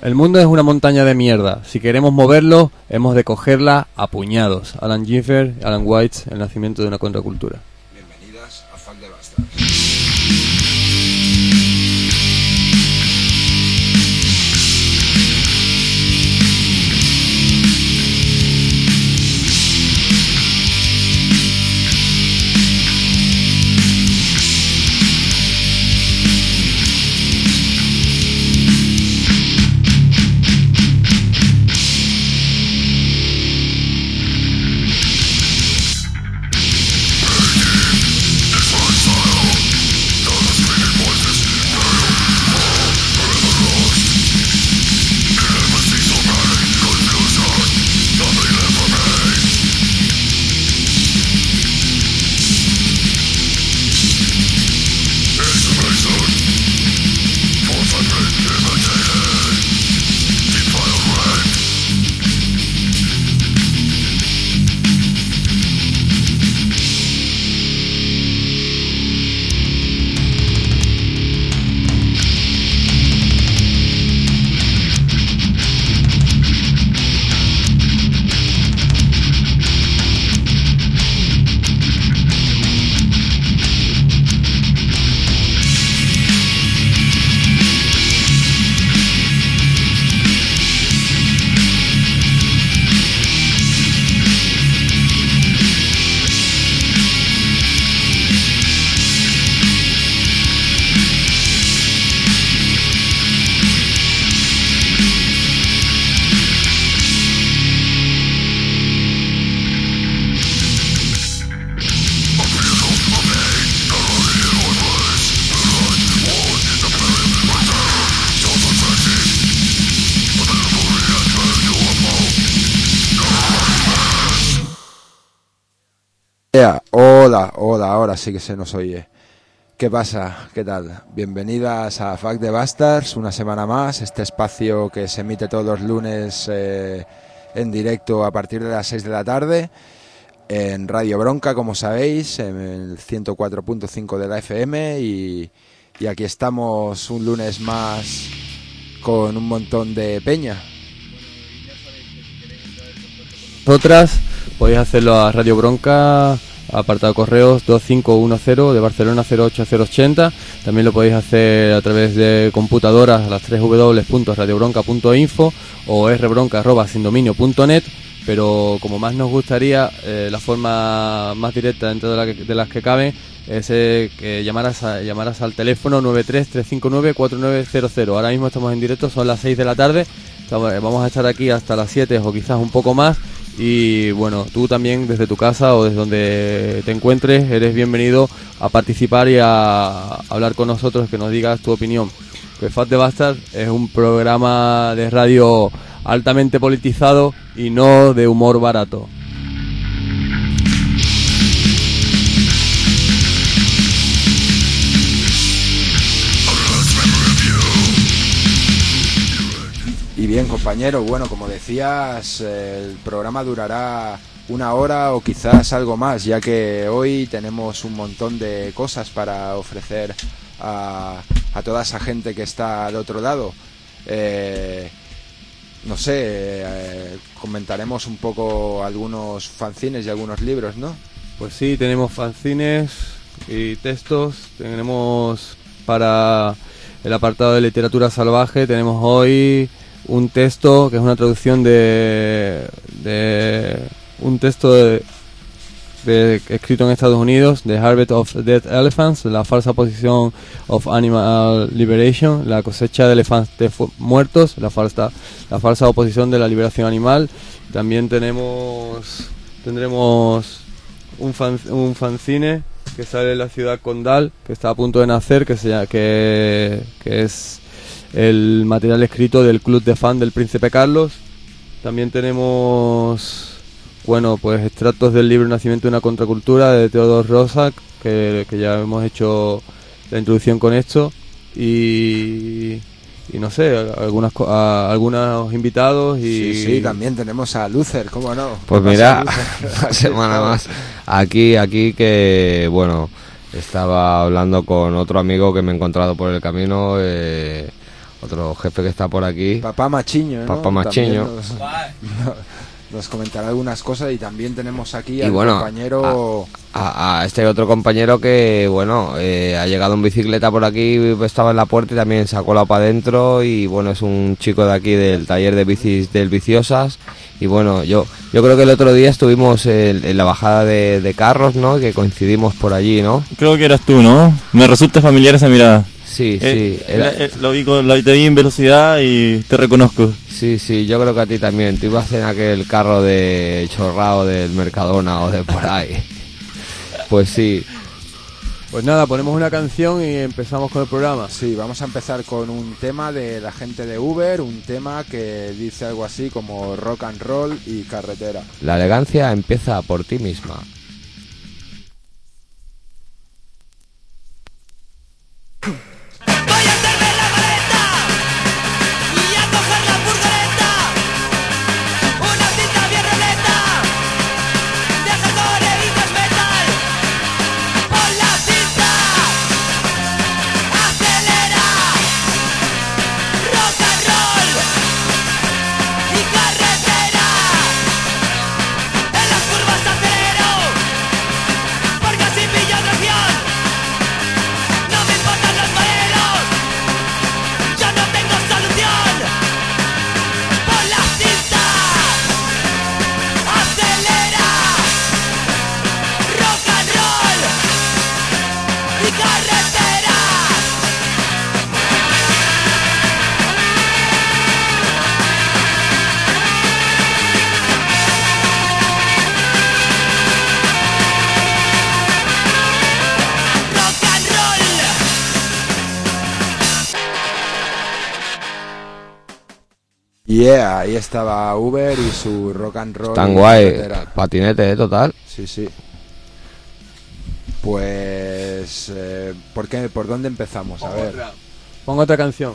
El mundo es una montaña de mierda. Si queremos moverlo, hemos de cogerla a puñados. Alan Giffer, Alan White, El nacimiento de una contracultura. Bienvenidas a Fuck the Bastards. Hola, ahora sí que se nos oye. ¿Qué pasa? ¿Qué tal? Bienvenidas a Fuck the Bastards, una semana más, este espacio que se emite todos los lunes en directo a partir de las 6 de la tarde, en Radio Bronca, como sabéis, en el 104.5 de la FM, y aquí estamos un lunes más con un montón de peña. Vosotras podéis hacerlo a Radio Bronca, apartado correos 2510 de Barcelona 08080. También lo podéis hacer a través de computadoras a las 3 www.radiobronca.info o rbronca@sindominio.net. Pero como más nos gustaría, la forma más directa dentro de las que caben es que llamaras al teléfono 933594900. Ahora mismo estamos en directo, son las 6 de la tarde. Vamos a estar aquí hasta las 7 o quizás un poco más. Y bueno, tú también desde tu casa o desde donde te encuentres eres bienvenido a participar y a hablar con nosotros, que nos digas tu opinión. Pues Fuck the Bastards es un programa de radio altamente politizado y no de humor barato. Y bien, compañero, bueno, como decías, el programa durará una hora o quizás algo más, ya que hoy tenemos un montón de cosas para ofrecer a toda esa gente que está al otro lado. No sé, comentaremos un poco algunos fanzines y algunos libros, ¿no? Pues sí, tenemos fanzines y textos. Tenemos para el apartado de literatura salvaje, tenemos hoy un texto que es una traducción de un texto escrito en Estados Unidos, The Harvest of Dead Elephants, la falsa posición of Animal Liberation, la cosecha de elefantes muertos, la falsa oposición de la liberación animal. También tendremos un fanzine que sale en la ciudad condal, que está a punto de nacer, que es el material escrito del club de fan del Príncipe Carlos. También tenemos, bueno, pues extractos del libro Nacimiento de una contracultura de Theodor Roszak, que ya hemos hecho la introducción con esto, y no sé, algunos invitados y... Sí, también tenemos a Luther, ¿cómo no? Pues mira, una semana más aquí que, bueno, estaba hablando con otro amigo que me he encontrado por el camino, otro jefe que está por aquí. Papá Machiño, ¿no? Papá Machiño. Nos comentará algunas cosas, y también tenemos aquí al bueno, compañero... A este otro compañero que, bueno, ha llegado en bicicleta por aquí, estaba en la puerta y también se ha colado para adentro, y bueno, es un chico de aquí del taller de bicis del Viciosas. Y bueno, yo creo que el otro día estuvimos en la bajada de carros, ¿no? Que coincidimos por allí, ¿no? Creo que eras tú, ¿no? Me resulta familiar esa mirada. Sí. Te vi en velocidad y te reconozco. Sí, yo creo que a ti también. Tú ibas en aquel carro de chorrao del Mercadona o de por ahí. Pues sí. Pues nada, ponemos una canción y empezamos con el programa. Sí, vamos a empezar con un tema de la gente de Uber, un tema que dice algo así como rock and roll y carretera. La elegancia empieza por ti misma. Yeah, ahí estaba Uber y su rock and roll. Tan guay, patinete, total. Sí. Pues, ¿por dónde empezamos? A ver. Pongo otra canción.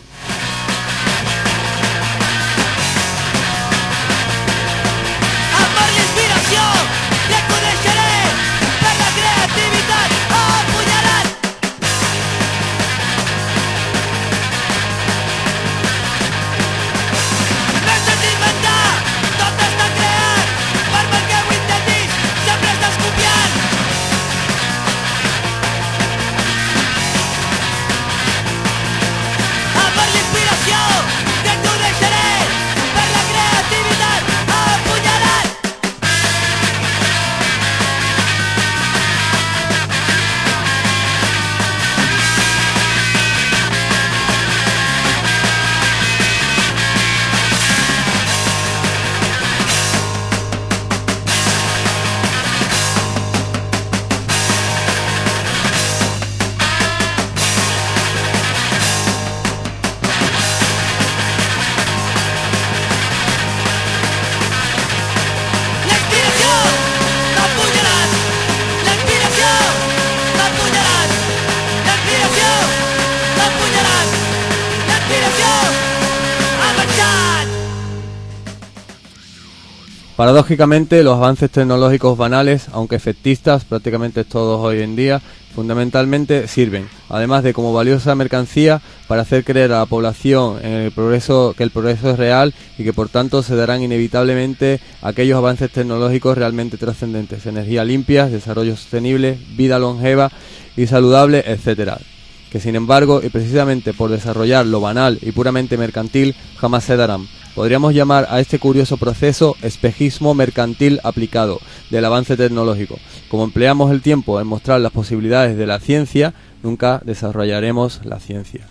Paradójicamente, los avances tecnológicos banales, aunque efectistas, prácticamente todos hoy en día, fundamentalmente sirven, además de como valiosa mercancía, para hacer creer a la población en el progreso, que el progreso es real y que por tanto se darán inevitablemente aquellos avances tecnológicos realmente trascendentes: energía limpia, desarrollo sostenible, vida longeva y saludable, etcétera. Que sin embargo, y precisamente por desarrollar lo banal y puramente mercantil, jamás se darán. Podríamos llamar a este curioso proceso espejismo mercantil aplicado del avance tecnológico. Como empleamos el tiempo en mostrar las posibilidades de la ciencia, nunca desarrollaremos la ciencia.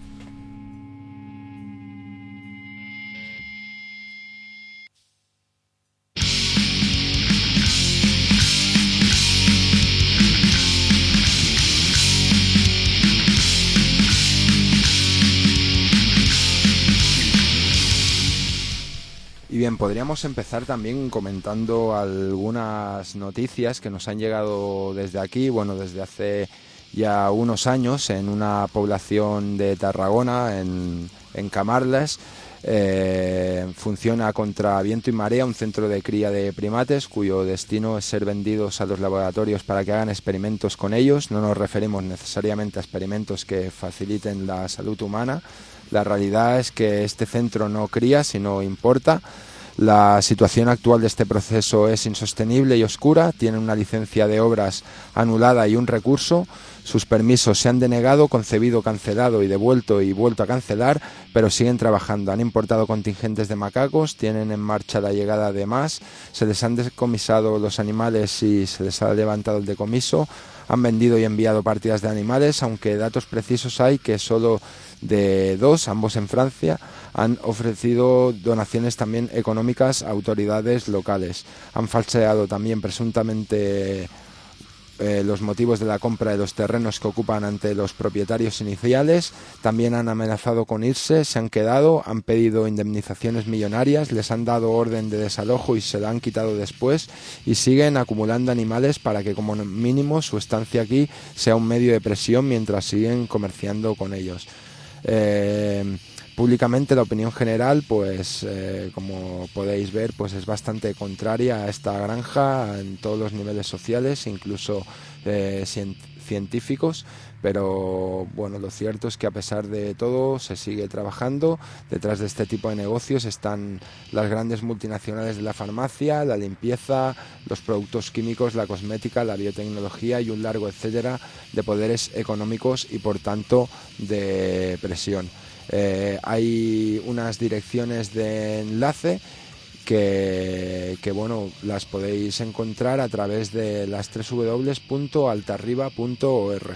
Y bien, podríamos empezar también comentando algunas noticias que nos han llegado desde aquí, bueno, desde hace ya unos años, en una población de Tarragona, en Camarles. Funciona contra viento y marea un centro de cría de primates cuyo destino es ser vendidos a los laboratorios para que hagan experimentos con ellos. No nos referimos necesariamente a experimentos que faciliten la salud humana. La realidad es que este centro no cría, sino importa. La situación actual de este proceso es insostenible y oscura. Tienen una licencia de obras anulada y un recurso. Sus permisos se han denegado, concebido, cancelado y devuelto y vuelto a cancelar, pero siguen trabajando. Han importado contingentes de macacos, tienen en marcha la llegada de más, se les han decomisado los animales y se les ha levantado el decomiso. Han vendido y enviado partidas de animales, aunque datos precisos hay que solo de 2, ambos en Francia, han ofrecido donaciones también económicas a autoridades locales. Han falseado también presuntamente los motivos de la compra de los terrenos que ocupan ante los propietarios iniciales. También han amenazado con irse, se han quedado, han pedido indemnizaciones millonarias, les han dado orden de desalojo y se la han quitado después, y siguen acumulando animales para que como mínimo su estancia aquí sea un medio de presión mientras siguen comerciando con ellos. Públicamente la opinión general, pues como podéis ver, pues es bastante contraria a esta granja en todos los niveles sociales, incluso científicos, pero bueno, lo cierto es que a pesar de todo se sigue trabajando. Detrás de este tipo de negocios están las grandes multinacionales de la farmacia, la limpieza, los productos químicos, la cosmética, la biotecnología y un largo etcétera de poderes económicos y por tanto de presión. Hay unas direcciones de enlace que bueno, las podéis encontrar a través de las www.altarriba.org.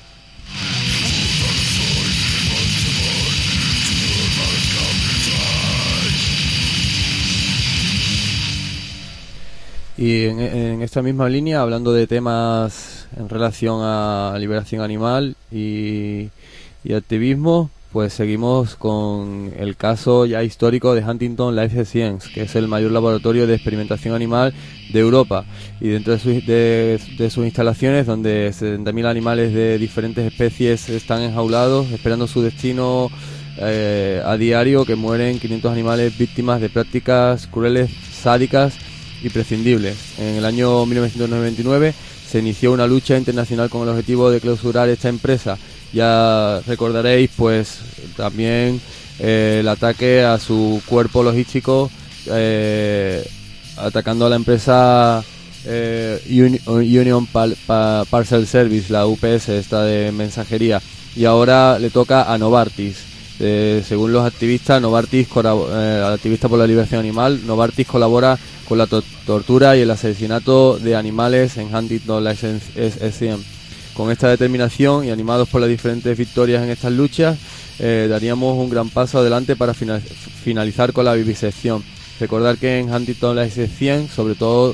Y en esta misma línea, hablando de temas en relación a liberación animal y activismo, pues seguimos con el caso ya histórico de Huntington Life Science, que es el mayor laboratorio de experimentación animal de Europa, y dentro de sus instalaciones, donde 70.000 animales de diferentes especies están enjaulados esperando su destino a diario, que mueren 500 animales víctimas de prácticas crueles, sádicas y prescindibles. En el año 1999 se inició una lucha internacional con el objetivo de clausurar esta empresa. Ya recordaréis pues también el ataque a su cuerpo logístico, atacando a la empresa Union Parcel Service, la UPS, esta de mensajería, y ahora le toca a Novartis. Según los activistas, activista por la liberación animal, Novartis colabora con la tortura y el asesinato de animales en Huntington Life Science. Con esta determinación y animados por las diferentes victorias en estas luchas, daríamos un gran paso adelante para finalizar con la vivisección. Recordar que en Huntington Life Science, sobre todo,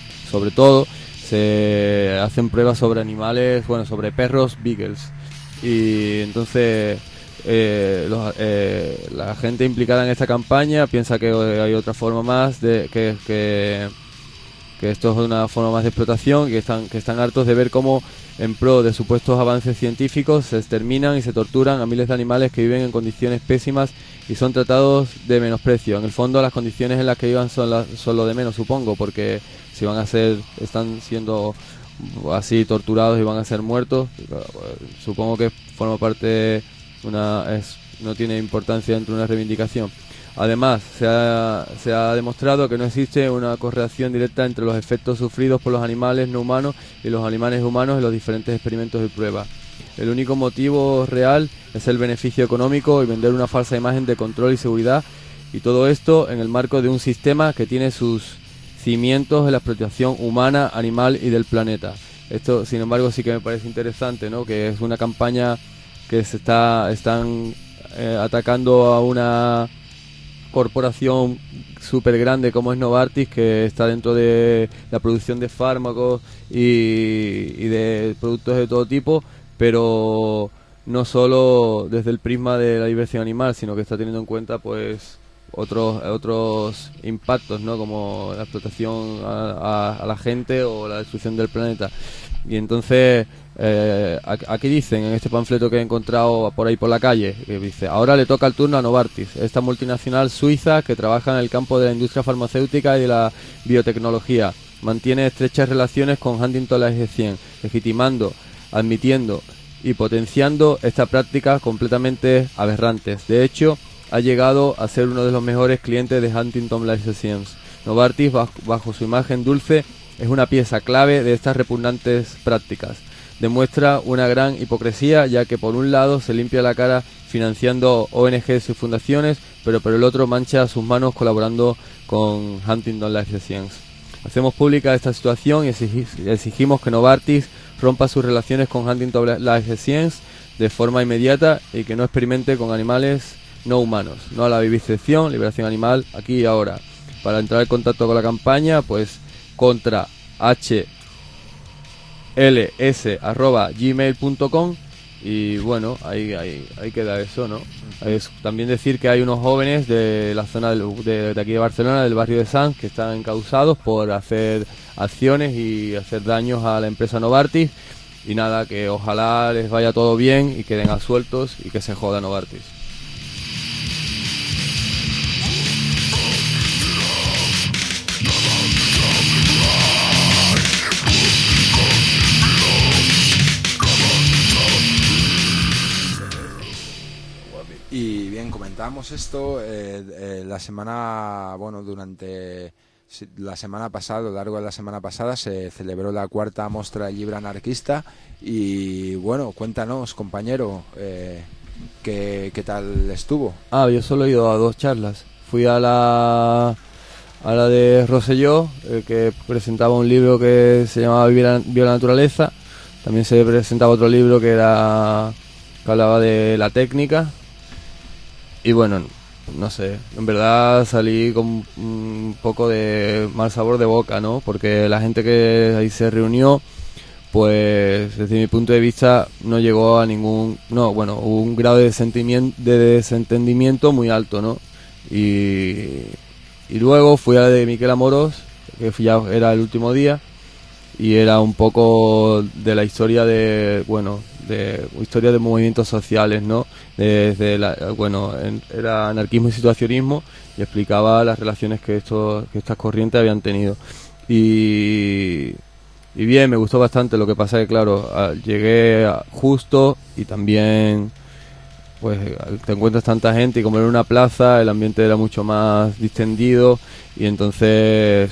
se hacen pruebas sobre animales, sobre perros beagles. Y entonces la gente implicada en esta campaña piensa que hay otra forma más de que esto es una forma más de explotación, y que están hartos de ver cómo en pro de supuestos avances científicos se exterminan y se torturan a miles de animales que viven en condiciones pésimas y son tratados de menosprecio. En el fondo, las condiciones en las que vivan son lo de menos, supongo, porque si están siendo así torturados y van a ser muertos, supongo que forma parte no tiene importancia dentro de una reivindicación. Además, se ha demostrado que no existe una correlación directa entre los efectos sufridos por los animales no humanos y los animales humanos en los diferentes experimentos y pruebas. El único motivo real es el beneficio económico y vender una falsa imagen de control y seguridad, y todo esto en el marco de un sistema que tiene sus cimientos en la explotación humana, animal y del planeta. Esto, sin embargo, sí que me parece interesante, ¿no? Que es una campaña que están atacando a una corporación súper grande como es Novartis, que está dentro de la producción de fármacos y de productos de todo tipo, pero no solo desde el prisma de la liberación animal, sino que está teniendo en cuenta pues otros impactos, ¿no? Como la explotación a la gente o la destrucción del planeta. Y entonces aquí dicen, en este panfleto que he encontrado por ahí por la calle, que dice: ahora le toca el turno a Novartis, esta multinacional suiza que trabaja en el campo de la industria farmacéutica y de la biotecnología. Mantiene estrechas relaciones con Huntington Life Science, legitimando, admitiendo y potenciando estas prácticas completamente aberrantes. De hecho, ha llegado a ser uno de los mejores clientes de Huntington Life Science. Novartis, bajo su imagen dulce, es una pieza clave de estas repugnantes prácticas. Demuestra una gran hipocresía, ya que por un lado se limpia la cara financiando ONGs y fundaciones, pero por el otro mancha sus manos colaborando con Huntington Life Science. Hacemos pública esta situación y exigimos que Novartis rompa sus relaciones con Huntington Life Science de forma inmediata y que no experimente con animales no humanos. No a la vivisección, liberación animal, aquí y ahora. Para entrar en contacto con la campaña, pues contra hls@gmail.com. Y bueno, ahí queda eso, ¿no? También decir que hay unos jóvenes de la zona de aquí de Barcelona, del barrio de Sants, que están encausados por hacer acciones y hacer daños a la empresa Novartis. Y nada, que ojalá les vaya todo bien y queden absueltos y que se joda Novartis. Y bien, comentamos esto la semana, bueno, durante la semana pasada, a lo largo de la semana pasada, se celebró la 4ª Mostra del Llibre Anarquista y, bueno, cuéntanos, compañero, ¿qué tal estuvo? Yo solo he ido a 2 charlas. Fui a la de Rosselló, que presentaba un libro que se llamaba Vivir la Naturaleza. También se presentaba otro libro que hablaba de la técnica. Y bueno, no sé, en verdad salí con un poco de mal sabor de boca, ¿no? Porque la gente que ahí se reunió, pues desde mi punto de vista no llegó a hubo un grado de desentendimiento muy alto, ¿no? Y luego fui a la de Miquel Amorós, que ya era el último día, y era un poco de la historia de movimientos sociales, ¿no? Era anarquismo y situacionismo, y explicaba las relaciones que estas corrientes habían tenido. Y bien, me gustó bastante. Lo que pasa es que, claro, llegué justo y también pues te encuentras tanta gente y como era una plaza, el ambiente era mucho más distendido y entonces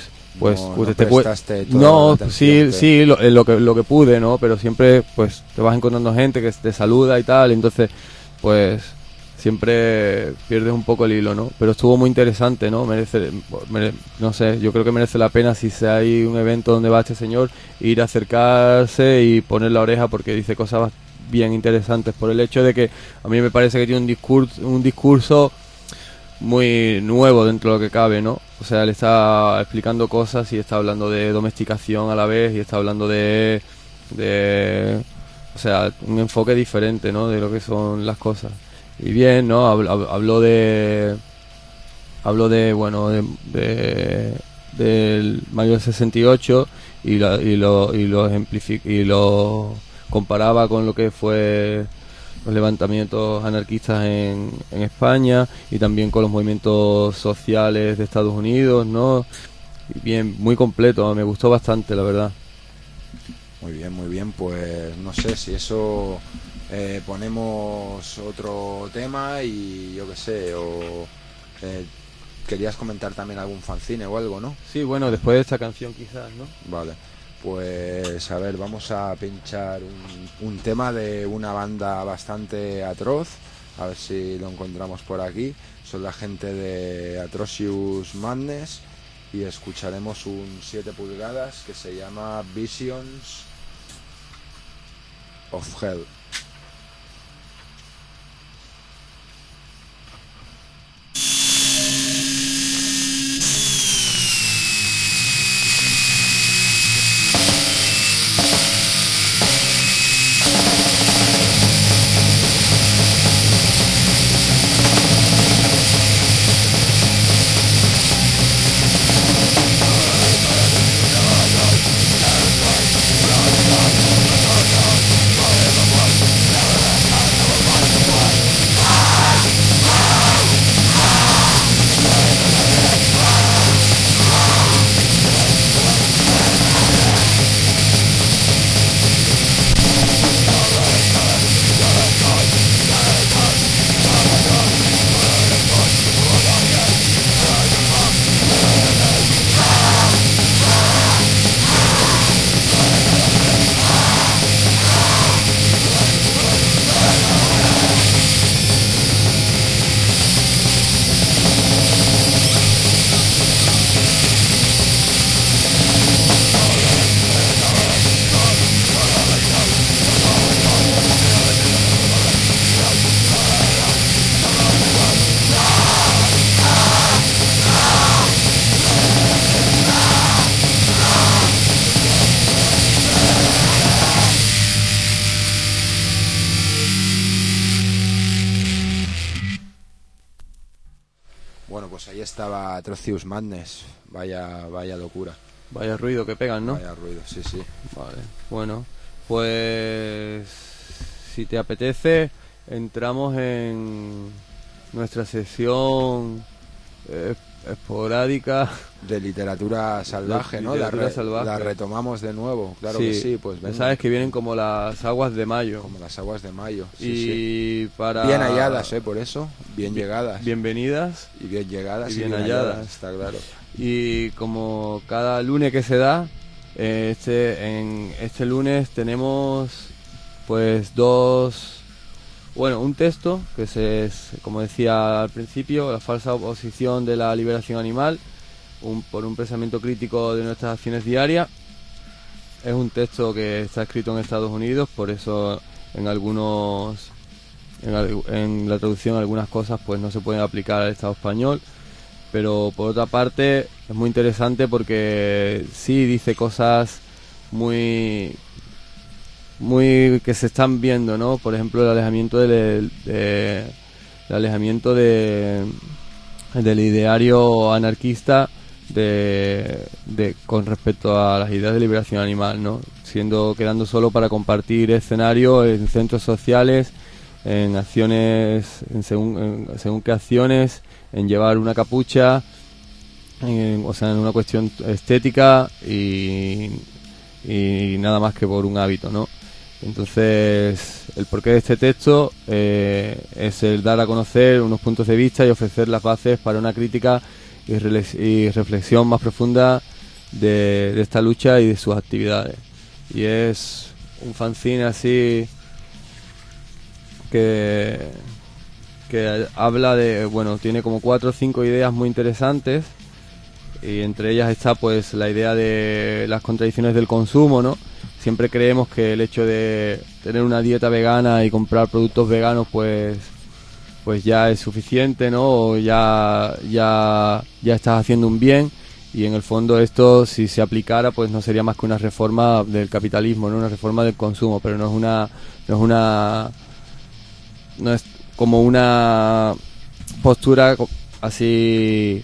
lo que pude, ¿no? Pero siempre pues te vas encontrando gente que te saluda y tal, entonces pues siempre pierdes un poco el hilo, ¿no? Pero estuvo muy interesante, ¿no? No sé, yo creo que merece la pena, si hay un evento donde va este señor, ir a acercarse y poner la oreja, porque dice cosas bien interesantes, por el hecho de que a mí me parece que tiene un discurso muy nuevo dentro de lo que cabe, ¿no? O sea, él está explicando cosas y está hablando de domesticación a la vez y está hablando de o sea, un enfoque diferente, ¿no? De lo que son las cosas. Y bien, ¿no? Habló del mayo del 68 y lo comparaba con lo que fue los levantamientos anarquistas en España y también con los movimientos sociales de Estados Unidos, ¿no? Y bien, muy completo, me gustó bastante, la verdad. Muy bien, pues no sé si eso ponemos otro tema y yo qué sé, o querías comentar también algún fanzine o algo, ¿no? Sí, bueno, después de esta canción quizás, ¿no? Vale, pues a ver, vamos a pinchar un tema de una banda bastante atroz, a ver si lo encontramos por aquí. Son la gente de Atrocious Madness y escucharemos un 7 pulgadas que se llama Visions of Hell. Everyone Pues ahí estaba Trocius Madness, vaya locura. Vaya ruido que pegan, ¿no? Vaya ruido, sí. Vale, bueno, pues si te apetece, entramos en nuestra sesión esporádica de literatura salvaje, ¿no? Salvaje. La retomamos de nuevo, claro sí, que sí, pues venga. Sabes que vienen como las aguas de mayo. Como las aguas de mayo, sí. Para... Bien halladas, por eso, bien llegadas. Bienvenidas. Y bien llegadas y bien halladas, está claro. Y como cada lunes que se da, en este lunes tenemos pues un texto que es, como decía al principio, la falsa oposición de la liberación animal, por un pensamiento crítico de nuestras acciones diarias. Es un texto que está escrito en Estados Unidos, por eso en la traducción algunas cosas pues no se pueden aplicar al Estado español. Pero por otra parte es muy interesante porque sí dice cosas muy que se están viendo, ¿no? Por ejemplo, el alejamiento del ideario anarquista con respecto a las ideas de liberación animal, ¿no? Quedando solo para compartir escenario en centros sociales, en acciones, según qué acciones, en llevar una capucha, en una cuestión estética y nada más que por un hábito, ¿no? Entonces, el porqué de este texto es el dar a conocer unos puntos de vista y ofrecer las bases para una crítica y reflexión más profunda de esta lucha y de sus actividades. Y es un fanzine así que habla tiene como 4 o 5 ideas muy interesantes, y entre ellas está pues la idea de las contradicciones del consumo, ¿no? Siempre creemos que el hecho de tener una dieta vegana y comprar productos veganos pues ya es suficiente, ¿no? O ya estás haciendo un bien, y en el fondo esto, si se aplicara, pues no sería más que una reforma del capitalismo, ¿no? Una reforma del consumo, pero no es como una postura así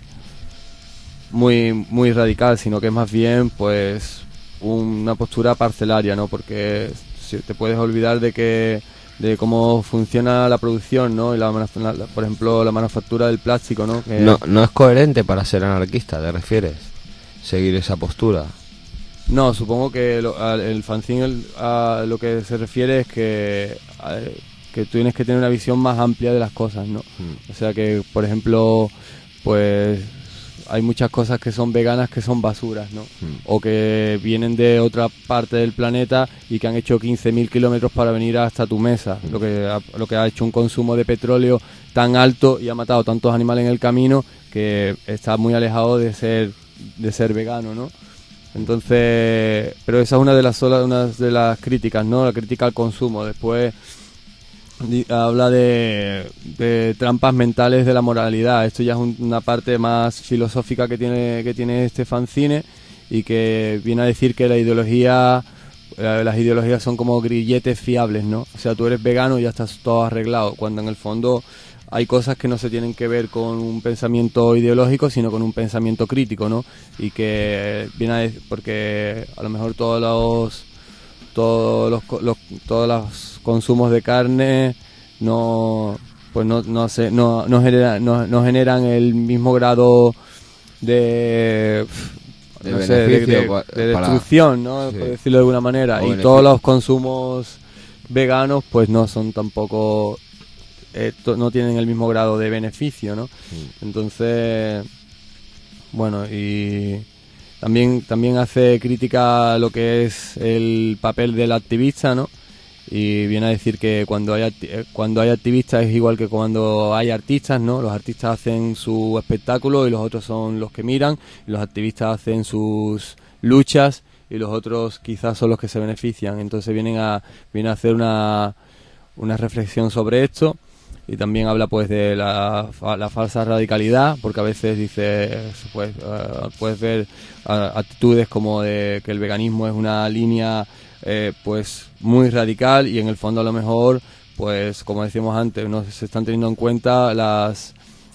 muy radical, sino que es más bien pues una postura parcelaria, ¿no? Porque si te puedes olvidar de cómo funciona la producción, ¿no? Y por ejemplo, la manufactura del plástico, ¿no? No es coherente para ser anarquista, ¿te refieres? Seguir esa postura. No, supongo que el fanzine a lo que se refiere es que tú tienes que tener una visión más amplia de las cosas, ¿no? O sea que, por ejemplo, pues hay muchas cosas que son veganas que son basuras, ¿no? O que vienen de otra parte del planeta y que han hecho 15.000 kilómetros para venir hasta tu mesa, lo que ha hecho un consumo de petróleo tan alto y ha matado tantos animales en el camino que está muy alejado de ser vegano, ¿no? Entonces, pero esa es una de las críticas, ¿no? La crítica al consumo. Después habla de trampas mentales de la moralidad. Esto ya es una parte más filosófica que tiene este fanzine, y que viene a decir que las ideologías son como grilletes fiables, ¿no? O sea, tú eres vegano y ya estás todo arreglado, cuando en el fondo hay cosas que no se tienen que ver con un pensamiento ideológico, sino con un pensamiento crítico, ¿no? Y que viene a decir, porque a lo mejor todos los consumos de carne no generan el mismo grado de destrucción, ¿no? Sí. Por decirlo de alguna manera. Y todos los consumos veganos pues no son tampoco no tienen el mismo grado de beneficio, ¿no? Entonces, bueno, y también hace crítica a lo que es el papel del activista, ¿no? Y viene a decir que cuando hay activistas es igual que cuando hay artistas, ¿no? Los artistas hacen su espectáculo y los otros son los que miran, y los activistas hacen sus luchas y los otros quizás son los que se benefician. Entonces viene a hacer una reflexión sobre esto. Y también habla pues de la falsa radicalidad, porque a veces dice pues puedes ver actitudes como de que el veganismo es una línea pues muy radical, y en el fondo a lo mejor pues como decíamos antes no se están teniendo en cuenta las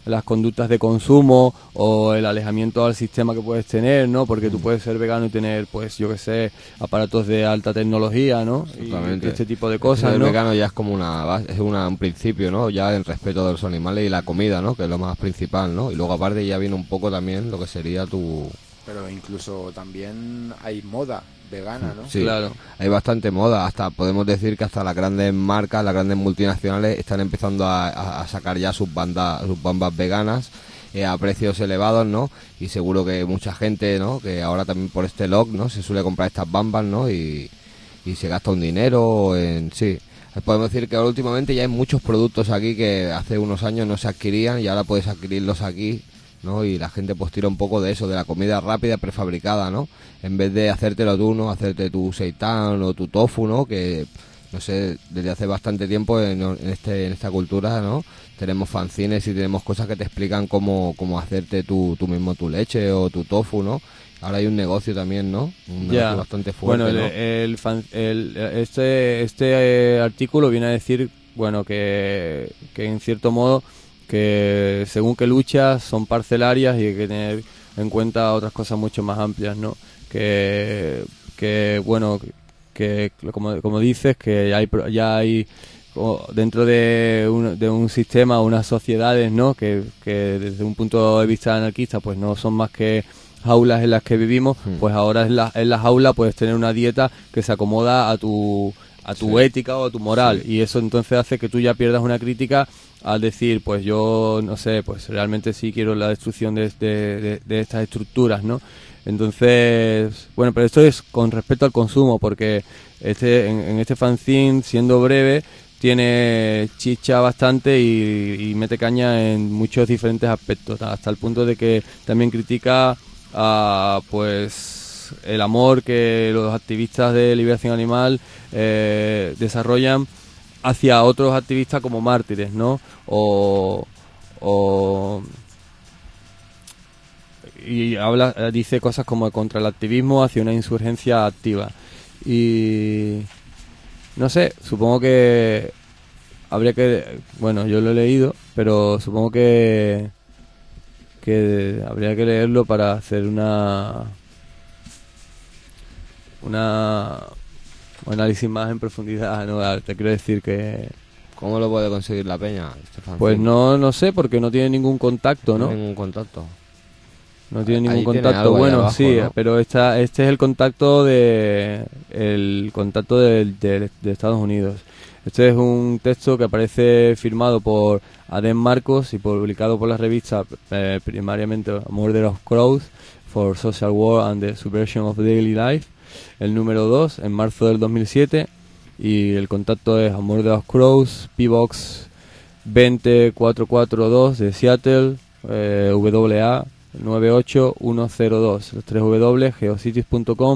las conductas de consumo o el alejamiento al sistema que puedes tener, ¿no? Porque tú puedes ser vegano y tener, pues, yo que sé, aparatos de alta tecnología, ¿no? Y este tipo de cosas, ser ¿no? vegano ya es como un principio, ¿no? Ya el respeto de los animales y la comida, ¿no? Que es lo más principal, ¿no? Y luego aparte ya viene un poco también lo que sería tu... Pero incluso también hay moda vegana, ¿no? Sí, Claro. hay bastante moda, hasta podemos decir que hasta las grandes marcas, las grandes multinacionales están empezando a sacar ya sus bambas veganas a precios elevados, ¿no? Y seguro que mucha gente, ¿no? Que ahora también por este log, ¿no? Se suele comprar estas bambas, ¿no? Y se gasta un dinero en... Sí, podemos decir que ahora últimamente ya hay muchos productos aquí que hace unos años no se adquirían y ahora puedes adquirirlos aquí, ¿no? Y la gente pues tira un poco de eso, de la comida rápida prefabricada, ¿no? En vez de hacértelo tú, ¿no? Hacerte tu seitán o tu tofu, ¿no? Que, no sé, desde hace bastante tiempo en esta cultura, ¿no? Tenemos fanzines y tenemos cosas que te explican cómo hacerte tú mismo tu leche o tu tofu, ¿no? Ahora hay un negocio también, ¿no? Un negocio bastante fuerte, bueno, ¿no? Este artículo viene a decir, bueno, que en cierto modo que según qué luchas son parcelarias y hay que tener en cuenta otras cosas mucho más amplias, ¿no? Que bueno, que como dices, que ya hay dentro de un sistema, unas sociedades, ¿no? Que desde un punto de vista anarquista pues no son más que jaulas en las que vivimos, pues ahora en la jaula puedes tener una dieta que se acomoda a tu ética o a tu moral, y eso entonces hace que tú ya pierdas una crítica al decir, pues yo no sé, pues realmente sí quiero la destrucción de estas estructuras, ¿no? Entonces, bueno, pero esto es con respecto al consumo, porque en este fanzine, siendo breve, tiene chicha bastante y mete caña en muchos diferentes aspectos, hasta el punto de que también critica pues el amor que los activistas de liberación animal desarrollan hacia otros activistas como mártires, ¿no? Y dice cosas como contra el activismo hacia una insurgencia activa. Y no sé, supongo que habría que, bueno, yo lo he leído, pero supongo que habría que leerlo para hacer un análisis más en profundidad, ¿no? Te quiero decir que... ¿Cómo lo puede conseguir la peña? Pues no sé, porque no tiene ningún contacto, ¿no? No tiene ningún contacto. No tiene ningún Ahí tiene contacto. algo Bueno, abajo, sí, ¿no? pero este es el contacto de Estados Unidos. Este es un texto que aparece firmado por Adem Marcos y publicado por la revista primariamente Murder of Crows for Social War and the Subversion of Daily Life, el número 2, en marzo del 2007, y el contacto es A Murder of Crows, P-Box 20442 de Seattle, WA 98102, los 3 W, geocities.com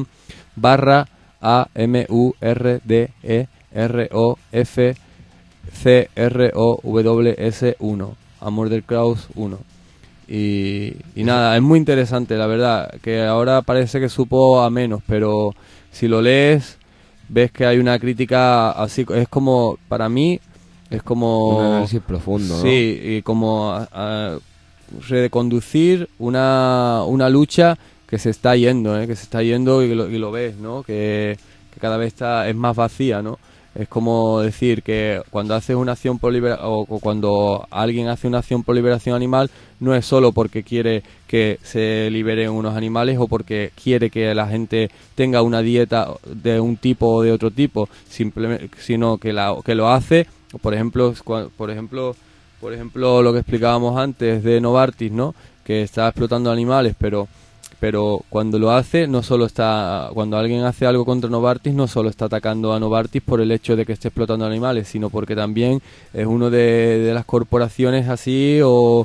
/AMURDEROFCROWS1, A Murder Crows 1. Y nada, es muy interesante, la verdad, que ahora parece que supo a menos, pero si lo lees, ves que hay una crítica así, es como, para mí, es como... Un análisis profundo, ¿no? Sí, y como reconducir una lucha que se está yendo, que se está yendo y lo ves, ¿no? Que cada vez es más vacía, ¿no? Es como decir que cuando haces una acción por o cuando alguien hace una acción por liberación animal, no es solo porque quiere que se liberen unos animales o porque quiere que la gente tenga una dieta de un tipo o de otro tipo, simplemente, sino que lo hace, por ejemplo, lo que explicábamos antes de Novartis, ¿no? Que está explotando animales, pero cuando lo hace, cuando alguien hace algo contra Novartis, no solo está atacando a Novartis por el hecho de que esté explotando animales, sino porque también es uno de las corporaciones así o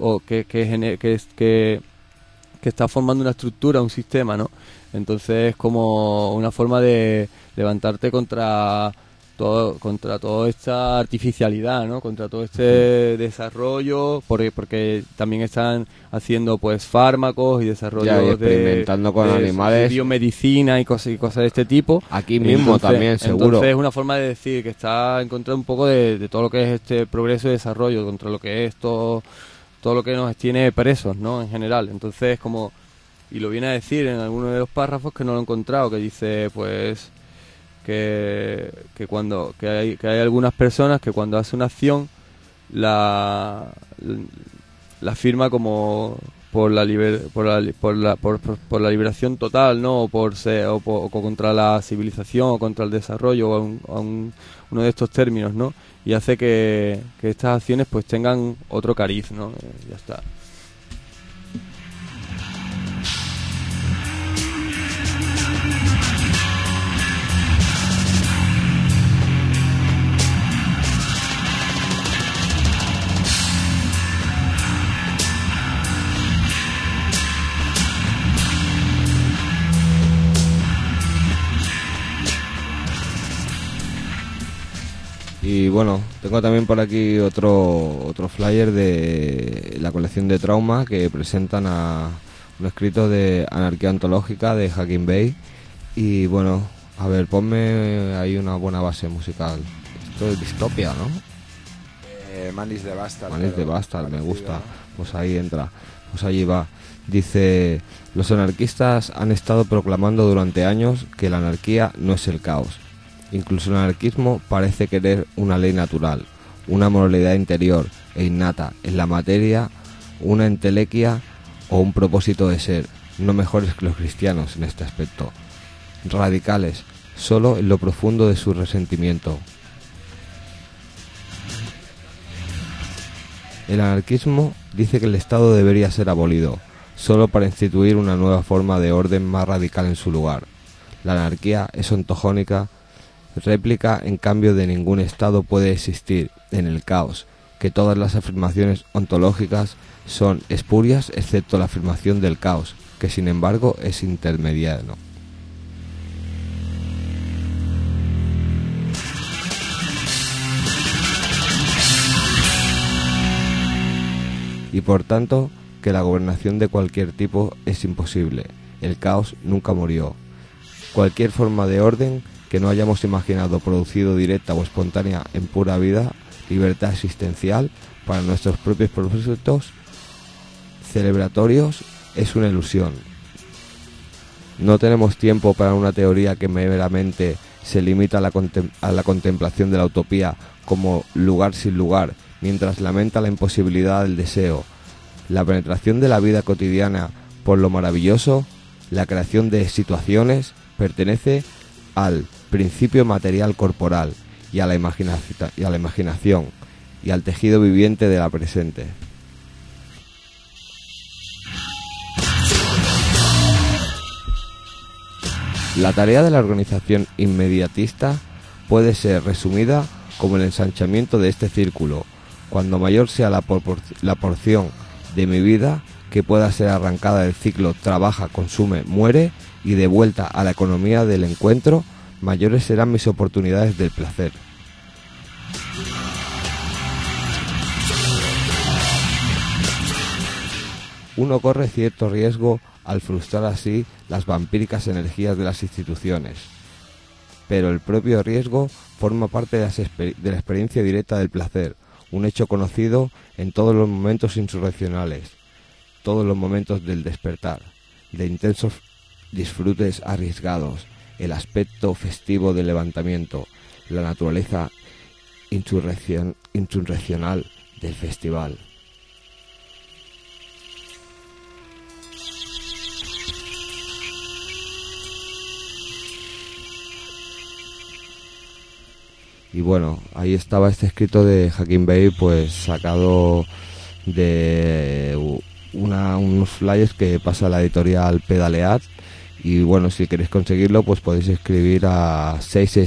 que está formando una estructura, un sistema, ¿no? Entonces es como una forma de levantarte contra toda esta artificialidad, ¿no? Contra todo este desarrollo, porque también están haciendo pues fármacos y desarrollo y experimentando con animales, biomedicina y cosas de este tipo. Aquí mismo también, seguro. Entonces es una forma de decir que está en contra un poco de todo lo que es este progreso y desarrollo, contra lo que es toda todo lo que nos tiene presos, ¿no? En general. Entonces, como, y lo viene a decir en alguno de los párrafos que no lo he encontrado, que dice, pues, que hay algunas personas que cuando hace una acción la firma como por la liberación total, ¿no? O contra la civilización o contra el desarrollo, o uno de estos términos, ¿no? Y hace que estas acciones pues tengan otro cariz, ¿no? Ya está. Y bueno, tengo también por aquí otro flyer de la colección de Trauma, que presentan a un escrito de Anarquía Ontológica de Hacking Bay. Y bueno, a ver, ponme ahí una buena base musical. Esto es Distopia, ¿no? Manis de Bastard. Manis de Bastard, me gusta. Pues ahí entra, pues allí va. Dice: los anarquistas han estado proclamando durante años que la anarquía no es el caos. Incluso el anarquismo parece querer una ley natural, una moralidad interior e innata en la materia, una entelequia o un propósito de ser, no mejores que los cristianos en este aspecto. Radicales, solo en lo profundo de su resentimiento. El anarquismo dice que el Estado debería ser abolido, solo para instituir una nueva forma de orden más radical en su lugar. La anarquía es ontogónica, réplica en cambio de ningún estado puede existir en el caos, que todas las afirmaciones ontológicas son espurias excepto la afirmación del caos, que sin embargo es intermediario. Y por tanto que la gobernación de cualquier tipo es imposible. El caos nunca murió. Cualquier forma de orden que no hayamos imaginado producido directa o espontánea en pura vida, libertad existencial para nuestros propios propósitos celebratorios es una ilusión. No tenemos tiempo para una teoría que meramente se limita a la contemplación de la utopía como lugar sin lugar, mientras lamenta la imposibilidad del deseo, la penetración de la vida cotidiana por lo maravilloso, la creación de situaciones, pertenece al principio material corporal y a la imaginación y al tejido viviente de la presente. La tarea de la organización inmediatista puede ser resumida como el ensanchamiento de este círculo. Cuando mayor sea la porción de mi vida que pueda ser arrancada del ciclo trabaja, consume, muere y de vuelta a la economía del encuentro, mayores serán mis oportunidades del placer. Uno corre cierto riesgo al frustrar así las vampíricas energías de las instituciones, pero el propio riesgo forma parte de la experiencia directa del placer, un hecho conocido en todos los momentos insurreccionales, todos los momentos del despertar, de intensos disfrutes arriesgados, el aspecto festivo del levantamiento, la naturaleza insurreccional del festival. Y bueno, ahí estaba este escrito de Hacking Bay, pues sacado de unos flyers que pasa la editorial Pedalead. Y bueno, si queréis conseguirlo, pues podéis escribir a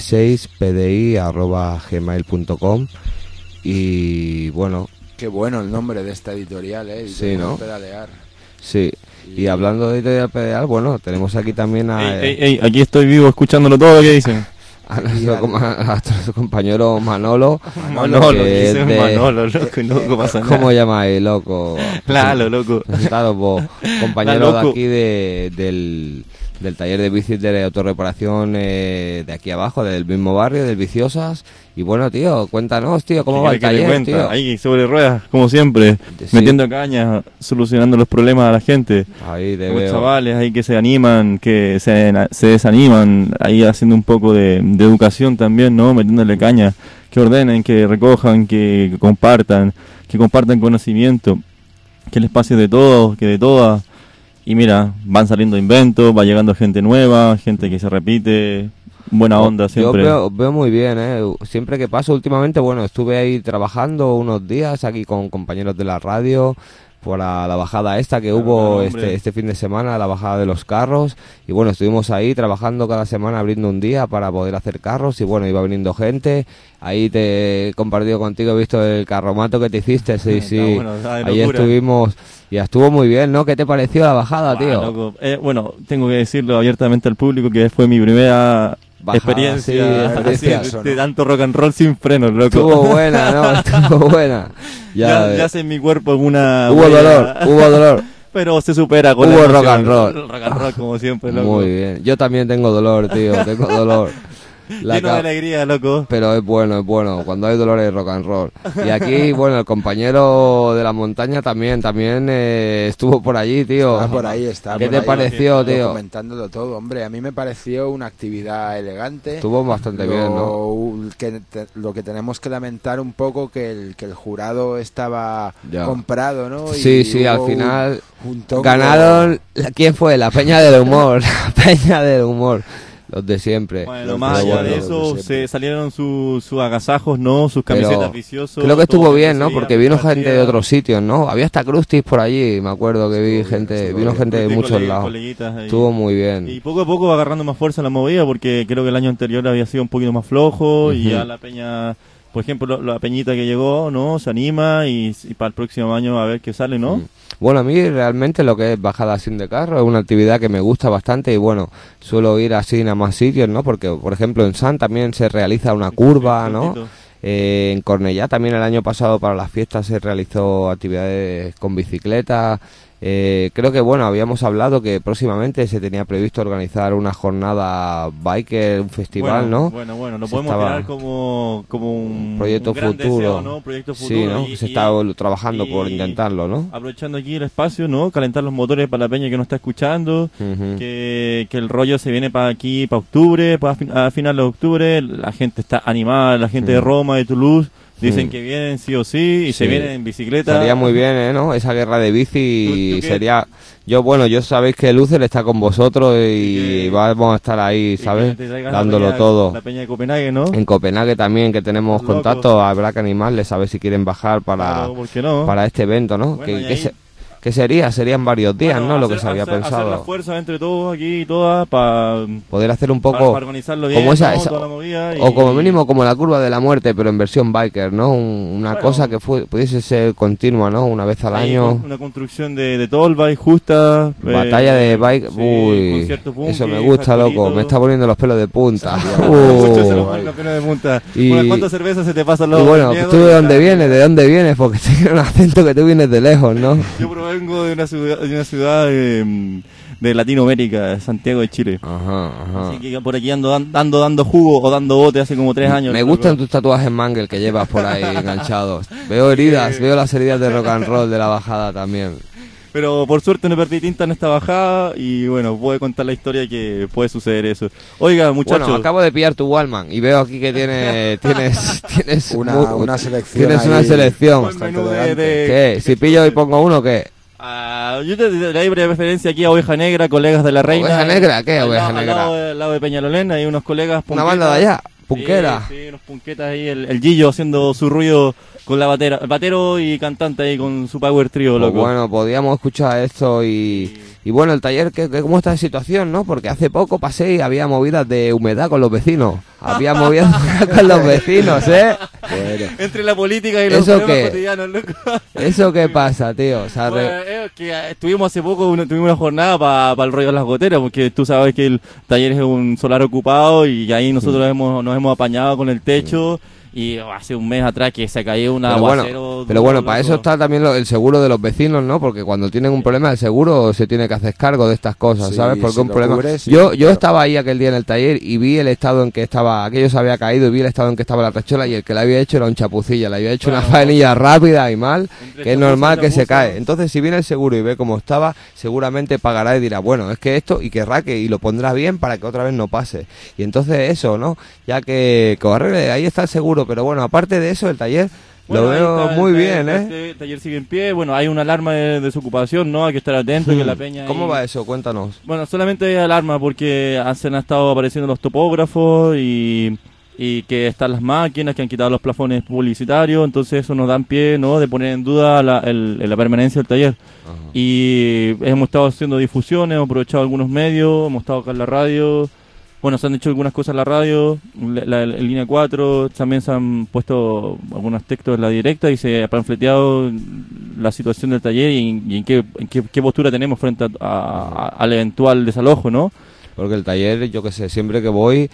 666pdi@gmail.com. Y bueno, qué bueno el nombre de esta editorial, sí, ¿no? Pedalear. Sí. Y hablando de editorial Pedalear, bueno, tenemos aquí también a... aquí estoy vivo escuchándolo todo lo que dicen. A nuestro compañero Manolo. Manolo, loco, no pasa nada. ¿Cómo llamáis, loco? Claro, loco. Claro, vos, compañero de aquí del taller de bicis de autorreparación de aquí abajo, del mismo barrio, del Viciosas. Y bueno, tío, cuéntanos, tío, ¿cómo va el taller, tío? Ahí sobre ruedas, como siempre, Sí. metiendo cañas, solucionando los problemas a la gente. Ahí te Los veo. chavales ahí que se animan, que se desaniman, ahí haciendo un poco de educación también, ¿no? Metiéndole caña, que ordenen, que recojan, que compartan conocimiento, que el espacio es de todos, que de todas. Y mira, van saliendo inventos, va llegando gente nueva, gente que se repite, buena onda siempre. Yo veo muy bien, siempre que paso últimamente, bueno, estuve ahí trabajando unos días aquí con compañeros de la radio por la bajada esta que hubo este fin de semana, la bajada de los carros, y bueno, estuvimos ahí trabajando cada semana, abriendo un día para poder hacer carros, y bueno, iba viniendo gente. Ahí te he compartido contigo, he visto el carromato que te hiciste, sí, sí, bueno, ahí estuvimos, y estuvo muy bien, ¿no? ¿Qué te pareció la bajada, tío? Loco. Bueno, tengo que decirlo abiertamente al público que fue mi primera Bajada, experiencia sí, así, de tanto rock and roll sin frenos, loco. Estuvo buena, ¿no? Estuvo buena. Ya sé en mi cuerpo una hubo dolor. Pero se supera con Hubo la rock emoción. and roll. Rock and roll como siempre, loco. Muy bien. Yo también tengo dolor, tío. Tengo dolor. Lleno de alegría, loco. Pero es bueno. Cuando hay dolor es rock and roll. Y aquí, bueno, el compañero de la montaña también estuvo por allí, tío. Está por ahí, está. ¿Qué por te ahí, pareció, tío? Comentándolo todo, hombre. A mí me pareció una actividad elegante. Estuvo bastante bien, ¿no? Lo que tenemos que lamentar un poco que el jurado estaba Ya. comprado, ¿no? Sí, al final un tongo. ganaron. ¿Quién fue? La Peña del Humor. La Peña del Humor. Los de siempre. Bueno, más allá de eso, se salieron sus agasajos, ¿no? Sus Pero camisetas viciosos. creo que estuvo todo bien, ¿no? se Porque veía, vino gente de compartía. otros sitios, ¿no? Había hasta Crustis por allí, me acuerdo que vi gente, estuvo vino bien. gente de Crustis, muchos lados. coleguitas ahí. Estuvo muy bien. Y poco a poco va agarrando más fuerza la movida, porque creo que el año anterior había sido un poquito más flojo, y Ujú. ya la peña, por ejemplo, la peñita que llegó, ¿no? Se anima y para el próximo año a ver qué sale, ¿no? Bueno, a mí realmente lo que es bajada sin de carro es una actividad que me gusta bastante y bueno, suelo ir así a más sitios, ¿no? Porque, por ejemplo, en San también se realiza una curva, ¿no? En Cornellá también el año pasado para las fiestas se realizó actividades con bicicleta. Creo que bueno, habíamos hablado que próximamente se tenía previsto organizar una jornada biker, un festival, ¿no? Bueno, lo Se podemos estaba- mirar como un Proyecto gran futuro. deseo, ¿no? Proyecto futuro. Sí, ¿no? Se está trabajando por intentarlo, ¿no? Aprovechando aquí el espacio, ¿no? Calentar los motores para la peña que nos está escuchando. Ujú. Que el rollo se viene para aquí, para octubre, a finales de octubre. La gente está animada, la gente de Roma, de Toulouse. Dicen que vienen sí o sí y se Sí. vienen en bicicleta. Sería muy bien, ¿no? Esa guerra de bici ¿Tú qué? sería... Yo sabéis que Lucer está con vosotros y que- vamos a estar ahí, Y ¿sabes? que te traigan Dándolo la peña, todo. La peña de Copenhague, ¿no? En Copenhague también, que tenemos Locos. contacto, habrá que animarles a ver si quieren bajar Claro, ¿por qué no? para este evento, ¿no? Bueno, y ahí- ¿Qué sería? Serían varios días, Bueno, ¿no? Lo que hacer- se había hacer- Hacer pensado. las fuerzas entre todos aquí y todas para Poder hacer un poco... organizarlo bien, como esa- ¿no? esa- Toda la movida y- O como mínimo como la curva de la muerte, pero en versión biker, ¿no? Una Bueno. cosa que pudiese ser continua, ¿no? Una vez al Ahí año. con una construcción de todo el bike justa. Batalla de bike, sí, uy, concierto punky, eso me gusta, loco, hardcoreito. me está poniendo los pelos de punta. Mucho se lo Uh. ponen los pelos de punta. Y- Unas cuantas cervezas se te pasan los Y bueno, miedos ¿tú de y dónde tal. vienes? ¿De dónde vienes? Porque tiene un acento que tú vienes de lejos, ¿no? Yo provengo de una ciudad de Latinoamérica, Santiago de Chile. Ajá, ajá. Así que por aquí ando dando jugo o dando bote hace como 3 años. Me loco. gustan tus tatuajes Mangel que llevas por ahí enganchados. Veo heridas, veo las heridas de rock and roll de la bajada también. Pero por suerte no perdí tinta en esta bajada y bueno, puedo contar la historia que puede suceder eso. Oiga, muchachos. Bueno, acabo de pillar tu Wallman y veo aquí que tienes Una selección. Tienes una ahí selección. Buen menú bastante de- elegante. de- ¿Qué? Si pillo y pongo uno, ¿qué? Yo te daré preferencia aquí a Oveja Negra, colegas de la Reina. ¿Oveja Negra? ¿Qué Al Oveja lado- Negra? Al lado de Peñalolén hay unos colegas Una banda de allá, punquera. Sí, unos punquetas ahí, el Gillo haciendo su ruido con la batera, el batero y cantante ahí con su power trio, Pues loco. bueno, podíamos escuchar esto y bueno, el taller, ¿cómo está la situación, no? Porque hace poco pasé y había movidas de humedad con los vecinos. Había movidas con los vecinos, ¿eh? Entre la política y los ¿Eso problemas qué? cotidianos, loco. ¿Eso qué pasa, tío? O sea, Bueno, que tuvimos hace poco tuvimos una jornada para el rollo de las goteras, porque tú sabes que el taller es un solar ocupado y ahí nosotros nos hemos apañado con el techo. Y hace un mes atrás que se cayó un aguacero. Pero bueno, para eso está también el seguro de los vecinos, ¿no? Porque cuando tienen un problema, el seguro se tiene que hacer cargo de estas cosas, Sí, ¿sabes? Porque si un lo problema. cubres, sí, Yo claro. estaba ahí aquel día en el taller y vi el estado en que estaba, aquello se había caído y vi el estado en que estaba la tachuela y el que la había hecho era un chapucilla, le había hecho una faenilla rápida y mal, Entre que es chapuza normal y que se chapuza. cae. Entonces, si viene el seguro y ve cómo estaba, seguramente pagará y dirá, bueno, es que esto, y querrá que, y lo pondrá bien para que otra vez no pase. Y entonces eso, ¿no? Ya que corre, ahí está el seguro, pero bueno, aparte de eso, el taller Bueno, lo ahí veo está, muy el bien, taller, ¿eh? El taller sigue en pie. Bueno, hay una alarma de desocupación, ¿no? Hay que estar atento que la peña. ¿Cómo ahí- va eso? Cuéntanos. Bueno, solamente hay alarma porque se han estado apareciendo los topógrafos y que están las máquinas que han quitado los plafones publicitarios. Entonces, eso nos da pie, ¿no? De poner en duda la permanencia del taller. Ajá. Y hemos estado haciendo difusiones, hemos aprovechado algunos medios, hemos estado acá en la radio. Bueno, se han hecho algunas cosas en la radio, en línea 4, también se han puesto algunos textos en la directa y se ha panfleteado la situación del taller y en qué postura tenemos frente al eventual desalojo, ¿no? Porque el taller, yo que sé, siempre que voy,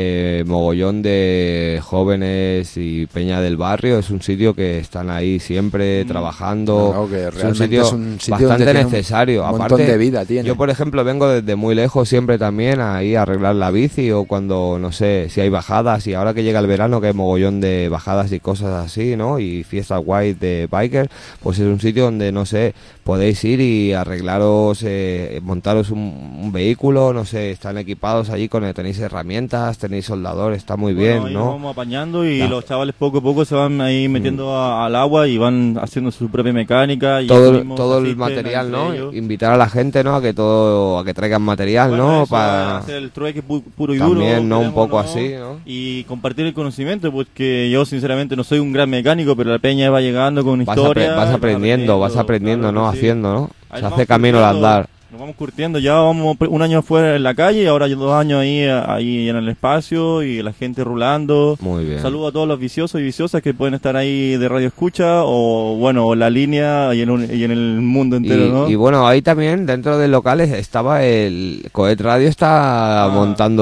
mogollón de jóvenes y peña del barrio, es un sitio que están ahí siempre trabajando. No, que es un realmente sitio, es un sitio bastante donde tiene un necesario. montón Aparte, de vida tiene. yo, por ejemplo, vengo desde muy lejos siempre también ahí a arreglar la bici o cuando, no sé, si hay bajadas y ahora que llega el verano que hay mogollón de bajadas y cosas así, ¿no? Y fiestas guay de biker, pues es un sitio donde, no sé, podéis ir y arreglaros, montaros un vehículo, no sé, están equipados allí tenéis herramientas, tenéis soldadores, está muy Bueno, bien, ahí ¿no? nos vamos apañando y Ya. los chavales poco a poco se van ahí metiendo al agua y van haciendo su propia mecánica. Y todo ellos mismos todo el asisten material, entre ¿no? ellos. Invitar a la gente, ¿no? A que traigan material, Bueno, ¿no? eso, Para hacer el trueque puro y duro. también, ¿no? Un queremos, poco ¿no? así, ¿no? Y compartir el conocimiento, porque yo sinceramente no soy un gran mecánico, pero la peña va llegando con historia. Vas aprendiendo, claro ¿no? que sí. Haciendo, ¿no? Ahí Se nos hace vamos camino al curtiendo, andar. Nos vamos curtiendo, ya vamos un año fuera en la calle y ahora 2 años ahí en el espacio y la gente rulando. Muy bien. Saludo a todos los viciosos y viciosas que pueden estar ahí de radio escucha o bueno, la línea y en el mundo entero, ¿no? Y bueno, ahí también dentro de locales estaba el Coet Radio está montando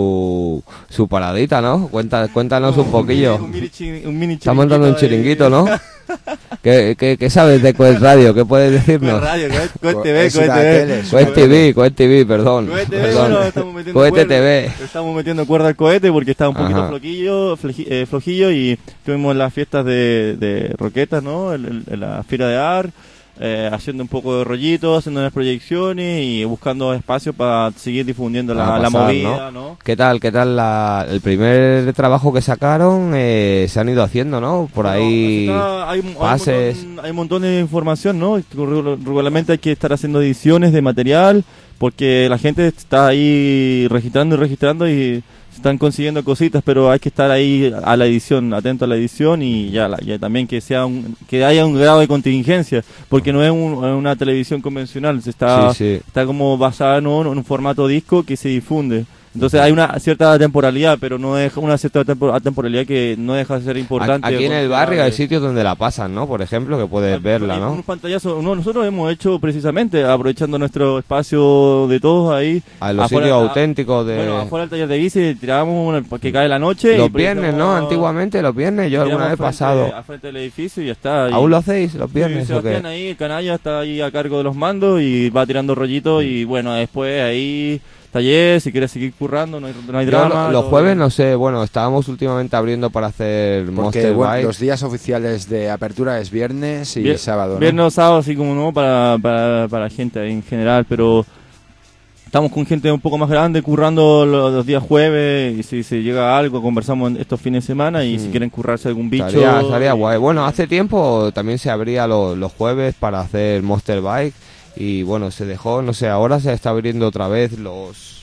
su paradita, ¿no? Cuéntanos un poquillo. Un mini Está montando un ahí. chiringuito, ¿no? ¿Qué sabes de Coet Radio? ¿Qué puedes decirnos? Radio, Coet TV, Es Coet una TV. tele, es Coet TV, perdón. Cohete TV, Perdón. bueno, estamos metiendo Cohete cuerda. TV. Estamos metiendo cuerda al cohete porque está un poquito Ajá. flojillo y tuvimos las fiestas de roquetas, ¿no? En la Feria de AR, haciendo un poco de rollitos, haciendo unas proyecciones y buscando espacios para seguir difundiendo la pasar, movida, ¿no? ¿Qué tal el primer trabajo que sacaron? Se han ido haciendo, ¿no? Por ahí pases. Hay un montón de información, ¿no? Regularmente hay que estar haciendo ediciones de material porque la gente está ahí registrando y se están consiguiendo cositas, pero hay que estar ahí a la edición, atento a la edición y ya también que haya un grado de contingencia, porque no es una televisión convencional, está como basada, ¿no?, en un formato disco que se difunde. Entonces hay una cierta temporalidad, pero no deja una cierta temporalidad que no deja de ser importante. Aquí en el barrio hay sitios donde la pasan, ¿no? Por ejemplo, que puedes verla, ¿no? Un pantallazo. Nosotros hemos hecho precisamente, aprovechando nuestro espacio de todos ahí. A los sitios auténticos de... Bueno, afuera del taller de bici tirábamos que cae la noche. Los viernes, ¿no? Antiguamente los viernes, yo alguna vez he pasado. Al frente del edificio y ya está. ¿Aún lo hacéis los viernes sí, o qué? Ahí, el canalla está ahí a cargo de los mandos y va tirando rollitos y bueno, después ahí... taller, si quieres seguir currando, no hay drama. Los jueves, no sé, bueno, estábamos últimamente abriendo para hacer Monster Bike. Los días oficiales de apertura es viernes y sábado, ¿no? Viernes o sábado, así como no, para gente en general, pero estamos con gente un poco más grande currando los días jueves y si se llega algo, conversamos estos fines de semana y si quieren currarse algún bicho. Estaría guay. Bueno, hace tiempo también se abría los jueves para hacer Monster Bike. Y bueno, se dejó, no sé, ahora se está abriendo otra vez los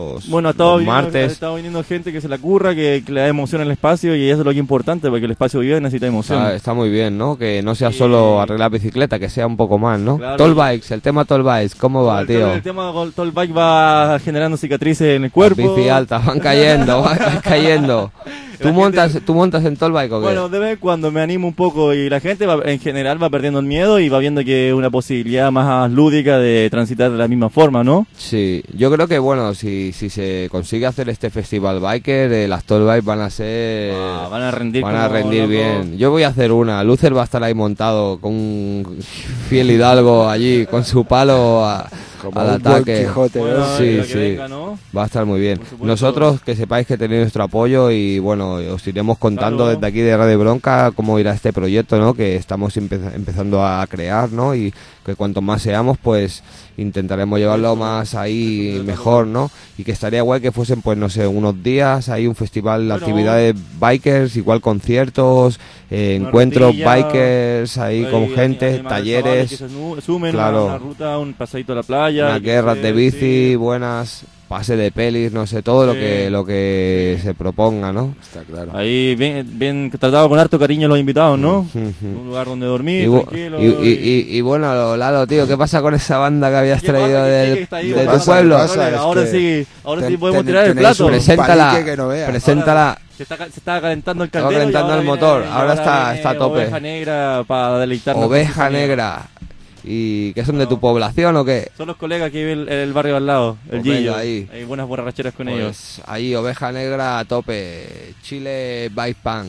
martes. Ha estado viniendo gente que se la curra, que le da emoción al espacio y eso es lo que es importante, porque el espacio vive necesita emoción. Está muy bien, ¿no? Que no sea solo arreglar bicicleta, que sea un poco más, ¿no? Claro. Tall Bikes, el tema Tall Bikes, ¿cómo va, tío? El tema Tall Bike va generando cicatrices en el cuerpo. Las bici altas, van cayendo, van cayendo. ¿Tú montas en Tollbike o qué? Bueno, de vez en cuando me animo un poco y la gente en general va perdiendo el miedo y va viendo que es una posibilidad más lúdica de transitar de la misma forma, ¿no? Sí, yo creo que bueno, si se consigue hacer este festival biker, las Tollbike van a ser... van a rendir bien. Yo voy a hacer una. Lucer va a estar ahí montado con un fiel hidalgo allí, con su palo al ataque. Quijote, bueno, sí. Venga, ¿no? Va a estar muy bien. Nosotros, que sepáis que tenéis nuestro apoyo y bueno, os iremos contando desde aquí de Radio Bronca cómo irá este proyecto, ¿no? Que estamos empezando a crear, ¿no? Y que cuanto más seamos, pues intentaremos llevarlo más ahí mejor, ¿no? Y que estaría guay que fuesen, pues no sé, unos días, ahí un festival de actividades bikers, igual conciertos, encuentros bikers, ahí con gente, talleres, que se sumen, claro, una ruta, un pasadito a la playa, unas guerras de bici, buenas, pase de pelis, no sé, todo lo que se proponga, ¿no? Está claro. Ahí bien tratado con harto cariño los invitados, ¿no? Un lugar donde dormir, tranquilo. Y bueno, Lalo, tío, ¿qué pasa con esa banda que habías traído de tu pueblo? Ahora sí podemos tirar el plato. Preséntala. Se está calentando el Estaba caldero. calentando el motor, ahora está a tope. Oveja negra para deleitarnos. Oveja negra. ¿Y qué son de tu población o qué? Son los colegas que viven en el barrio al lado, el Pues Gillo. ahí. Hay buenas borracheras con Pues ellos. ahí, Oveja Negra a tope. Chile Bike Punk.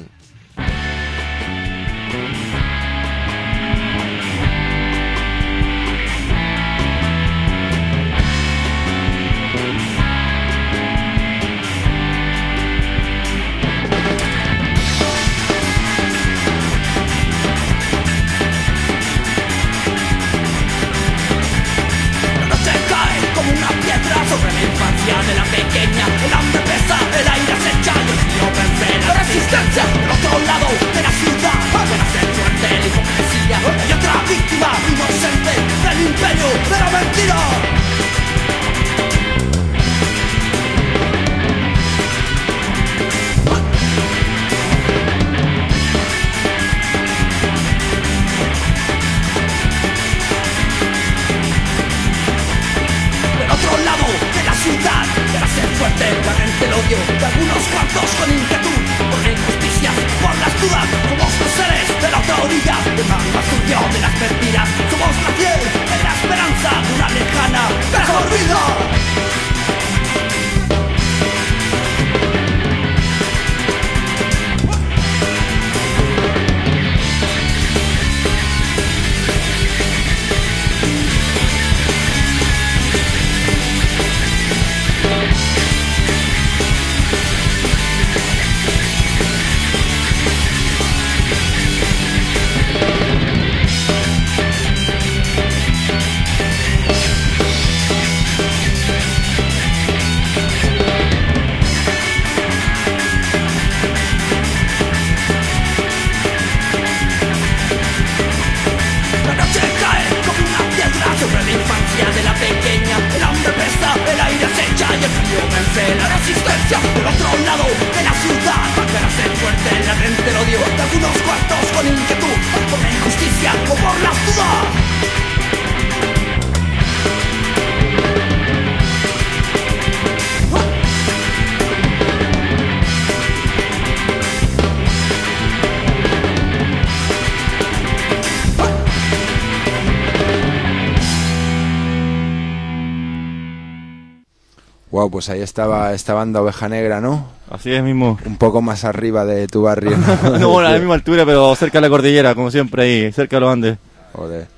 De la pequeña, el hambre pesa, el aire acecha y el frío vence la resistencia. Del otro lado de la ciudad, apenas el fuerte, la hipocresía. Hay otra víctima inocente del imperio de la mentira. La gente el odio de algunos cuantos con inquietud por la injusticia, por las dudas. Somos los seres de la otra orilla, del mar más turbio de las mentiras. Somos la piel de la esperanza de una lejana mejor vida. La resistencia del otro lado de la ciudad, para ser fuerte la gente el odio de algunos cuantos con inquietud por la injusticia o por las dudas. Wow, pues ahí estaba esta banda Oveja Negra, ¿no? Así es mismo. Un poco más arriba de tu barrio. No, bueno, a la misma altura, pero cerca de la cordillera, como siempre ahí, cerca de los Andes. Joder.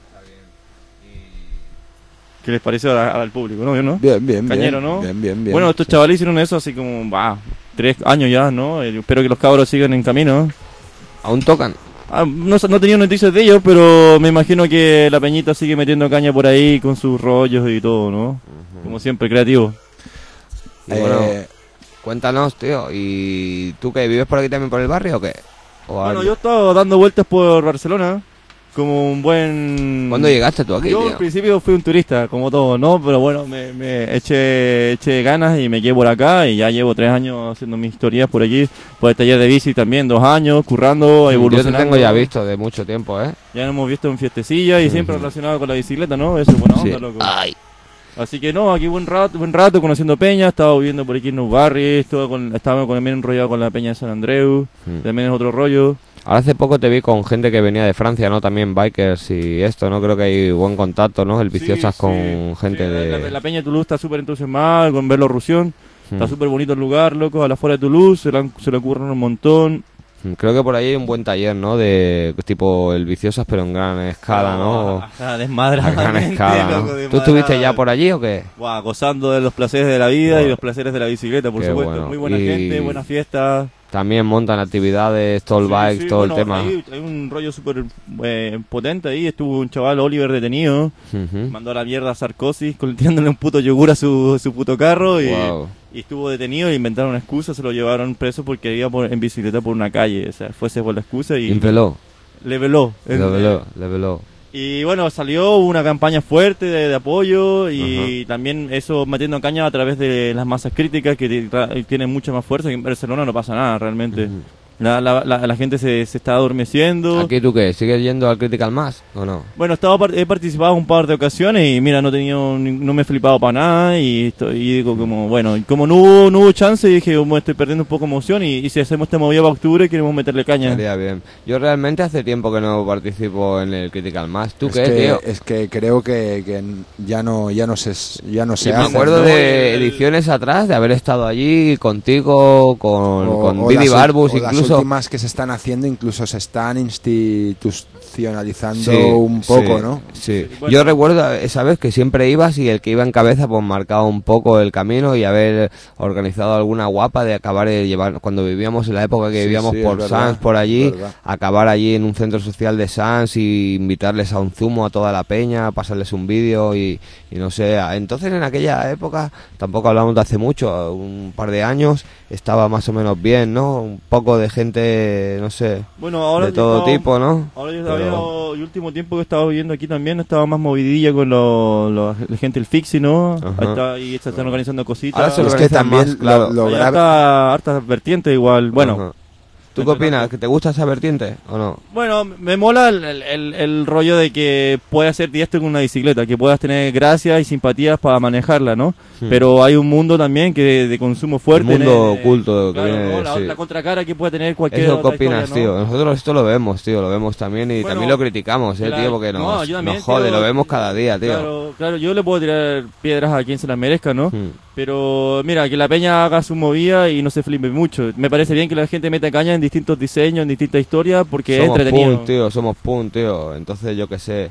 ¿Qué les pareció al público, no? Bien. Cañero, ¿no? Bien. Bueno, estos chavales hicieron eso así como, 3 años ya, ¿no? Espero que los cabros sigan en camino. ¿Aún tocan? No tenía noticias de ellos, pero me imagino que la peñita sigue metiendo caña por ahí con sus rollos y todo, ¿no? Como siempre, creativo. Bueno, cuéntanos, tío, ¿y tú qué, vives por aquí también por el barrio o qué? Bueno, yo he estado dando vueltas por Barcelona, como un buen... ¿Cuándo llegaste tú aquí, Yo tío? al principio fui un turista, como todo, ¿no? Pero bueno, me eché ganas y me quedé por acá y ya llevo 3 años haciendo mis historias por aquí, por el taller de bici también, 2 años, currando, evolucionando. Yo te tengo ya visto de mucho tiempo, ¿eh? Ya nos hemos visto en fiestecillas y siempre relacionado con la bicicleta, ¿no? Eso es buena onda, loco. Ay. Así que no, aquí buen rato conociendo peña, estaba viviendo por aquí en Nou Barris, estaba también enrollado con la peña de San Andreu, también es otro rollo. Ahora hace poco te vi con gente que venía de Francia, ¿no? También bikers y esto, ¿no? Creo que hay buen contacto, ¿no? El Viciosas con gente de... La peña de Toulouse está súper entusiasmada con verlo Rusión. Está súper bonito el lugar, loco, a la fuera de Toulouse, se le ocurren un montón. Creo que por ahí hay un buen taller, ¿no? De tipo el Viciosas, pero en gran escala, ¿no? Desmadradamente, a gran escala, ¿no? ¿Tú estuviste ya por allí o qué? Buah, gozando de los placeres de la vida y los placeres de la bicicleta, por supuesto. Bueno. Muy buena gente, buena fiesta. También montan actividades, todo el bike, todo el tema. Hay un rollo súper potente ahí. Estuvo un chaval, Oliver, detenido. Mandó a la mierda a Sarkozy, tirándole un puto yogur a su puto carro. Y estuvo detenido, inventaron una excusa, se lo llevaron preso porque iba en bicicleta por una calle. O sea, fuese por la excusa y... Le veló. Y bueno, salió una campaña fuerte de apoyo y también eso metiendo caña a través de las masas críticas que tienen mucha más fuerza. Que en Barcelona no pasa nada realmente. La gente se está adormeciendo. ¿Aquí tú qué? ¿Sigues yendo al Critical Mass o no? Bueno, he participado un par de ocasiones y mira, no me he flipado para nada y digo como, bueno, como no hubo chance, dije, como estoy perdiendo un poco emoción y si hacemos esta movida para octubre queremos meterle caña. Estaría bien. Yo realmente hace tiempo que no participo en el Critical Mass. ¿Tú qué, tío? Es que creo que ya no se hace. Me acuerdo de ediciones atrás, de haber estado allí contigo, con Billy Barbus, incluso. Las últimas que se están haciendo incluso se están institucionalizando un poco, ¿no? Sí. Bueno. Yo recuerdo esa vez que siempre ibas y el que iba en cabeza pues marcaba un poco el camino y haber organizado alguna guapa de acabar de llevar, cuando vivíamos en la época que vivíamos por Sans, por allí, acabar allí en un centro social de Sans y invitarles a un zumo a toda la peña, pasarles un vídeo y no sé. Entonces en aquella época, tampoco hablamos de hace mucho, un par de años, estaba más o menos bien, ¿no? Un poco de gente, no sé, bueno, ahora de todo tipo, ¿no? Ahora el último tiempo que he estado viviendo aquí también estaba más movidilla con la gente del Fixie, ¿no? Y están organizando cositas. Ahora se es que también claro. lo grave... harta vertiente igual, bueno. ¿Tú qué opinas? ¿Que te gusta esa vertiente o no? Bueno, me mola el rollo de que puedas hacer esto con una bicicleta, que puedas tener gracias y simpatías para manejarla, ¿no? Pero hay un mundo también que de consumo fuerte. El mundo oculto. Claro, que viene, la contracara que puede tener cualquier Eso, ¿qué otra opinas, historia, tío? ¿no? Nosotros esto lo vemos, tío, lo vemos también y también lo criticamos, tío, porque nos jode, tío, lo vemos cada día, tío. Claro, yo le puedo tirar piedras a quien se las merezca, ¿no? Pero mira, que la peña haga su movida y no se flipe mucho. Me parece bien que la gente meta caña en distintos diseños, en distintas historias, porque es entretenido. Somos punk, tío. Entonces, yo qué sé,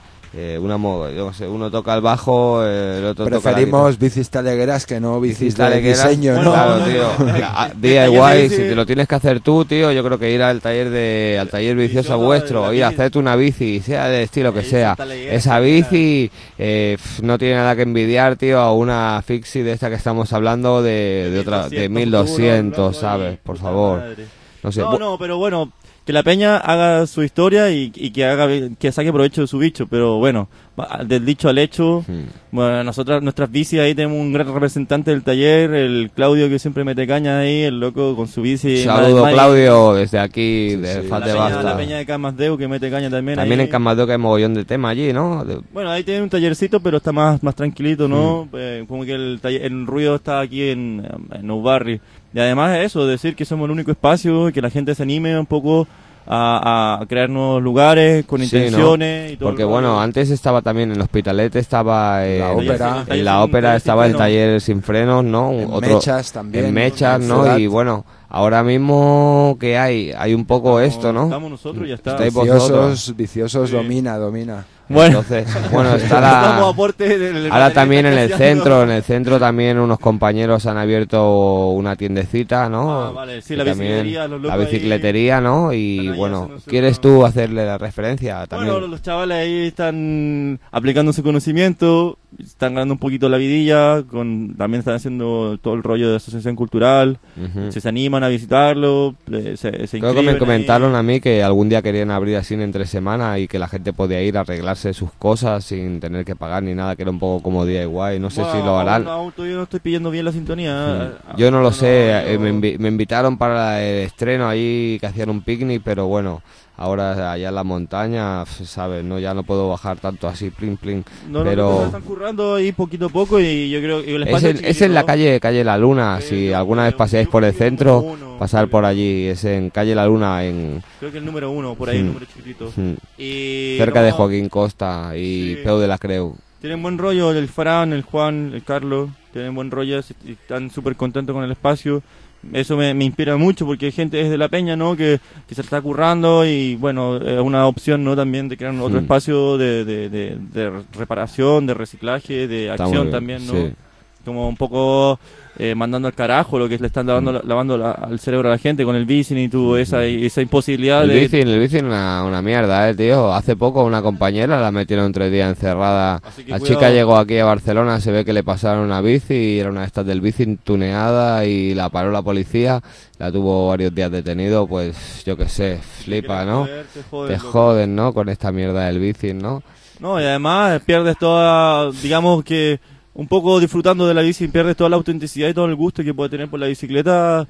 uno toca el bajo, el otro preferimos bicis talegueras que no bicis de diseño, ¿no? Claro, tío. DIY, si te lo tienes que hacer tú, tío, yo creo que ir al taller vicioso vuestro, ir a hacerte una bici, sea de estilo que sea, esa bici no tiene nada que envidiar, tío, a una fixie de esta que estamos hablando de otra de 1200, ¿sabes? Por favor. No sé. No, pero bueno, que la peña haga su historia y que saque provecho de su bicho, pero bueno, del dicho al hecho, bueno, nuestras bicis ahí tenemos un gran representante del taller, el Claudio, que siempre mete caña ahí, el loco con su bici. Saludo Claudio desde aquí, de Fat de Basta. La peña de Camasdeu que mete caña también. También ahí. en Camasdeu que hay mogollón de tema allí, ¿no? Bueno, ahí tiene un tallercito, pero está más tranquilito, ¿no? Como que el ruido está aquí en Nou Barris. Y además eso, decir que somos el único espacio, que la gente se anime un poco a crear nuevos lugares con intenciones, ¿no? Y todo. Porque bueno, antes estaba también en el Hospitalet, estaba la ópera, en la ópera estaba el taller sin frenos, ¿no? Mechas también. En Mechas, ¿no? Y bueno, ahora mismo que hay un poco esto, ¿no? Estamos nosotros y ya está. Viciosos, sí. domina. Bueno, entonces, está ahora también en el centro también unos compañeros han abierto una tiendecita, ¿no? Vale, sí, la bicicletería, la bicicletería, ¿no? Y bueno, ¿quieres tú hacerle la referencia también? Bueno, los chavales ahí están aplicando su conocimiento, están ganando un poquito la vidilla, también están haciendo todo el rollo de asociación cultural, se animan a visitarlo, creo que me comentaron a mí que algún día querían abrir así en 3 semanas y que la gente podía ir a arreglarse sus cosas sin tener que pagar ni nada, que era un poco como DIY, no sé si lo harán. Yo no estoy pillando bien la sintonía. Yo no lo sé, me invitaron para el estreno ahí, que hacían un picnic, pero bueno, ahora allá en la montaña, ¿sabes? No, ya no puedo bajar tanto así, plin, plin. No, pero están currando ahí poquito a poco y yo creo que el espacio es en la calle La Luna. Si alguna vez paseáis por el centro, pasar por allí. Es en calle La Luna, creo que el número 1, por ahí, el número chiquitito. Y cerca de Joaquín Costa y Peu de la Creu. Tienen buen rollo el Fran, el Juan, el Carlos, tienen buen rollo y están súper contentos con el espacio. Eso me inspira mucho porque hay gente desde La Peña, ¿no? Que se está currando y bueno, es una opción, ¿no? También de crear otro espacio de reparación, de reciclaje, de acción también, ¿no? Sí. Como un poco mandando al carajo lo que le están lavando al cerebro a la gente con el bicing y tú, esa imposibilidad el bicing es una mierda, tío. Hace poco una compañera la metieron 3 días encerrada. La chica llegó aquí a Barcelona, se ve que le pasaron una bici y era una de estas del bicing tuneada y la paró la policía, la tuvo varios días detenido. Pues yo qué sé, flipa, ¿no? Te joden, ¿no? Con esta mierda del bicing, ¿no? No, y además pierdes toda, digamos que un poco disfrutando de la bici, pierdes toda la autenticidad y todo el gusto que puede tener por la bicicleta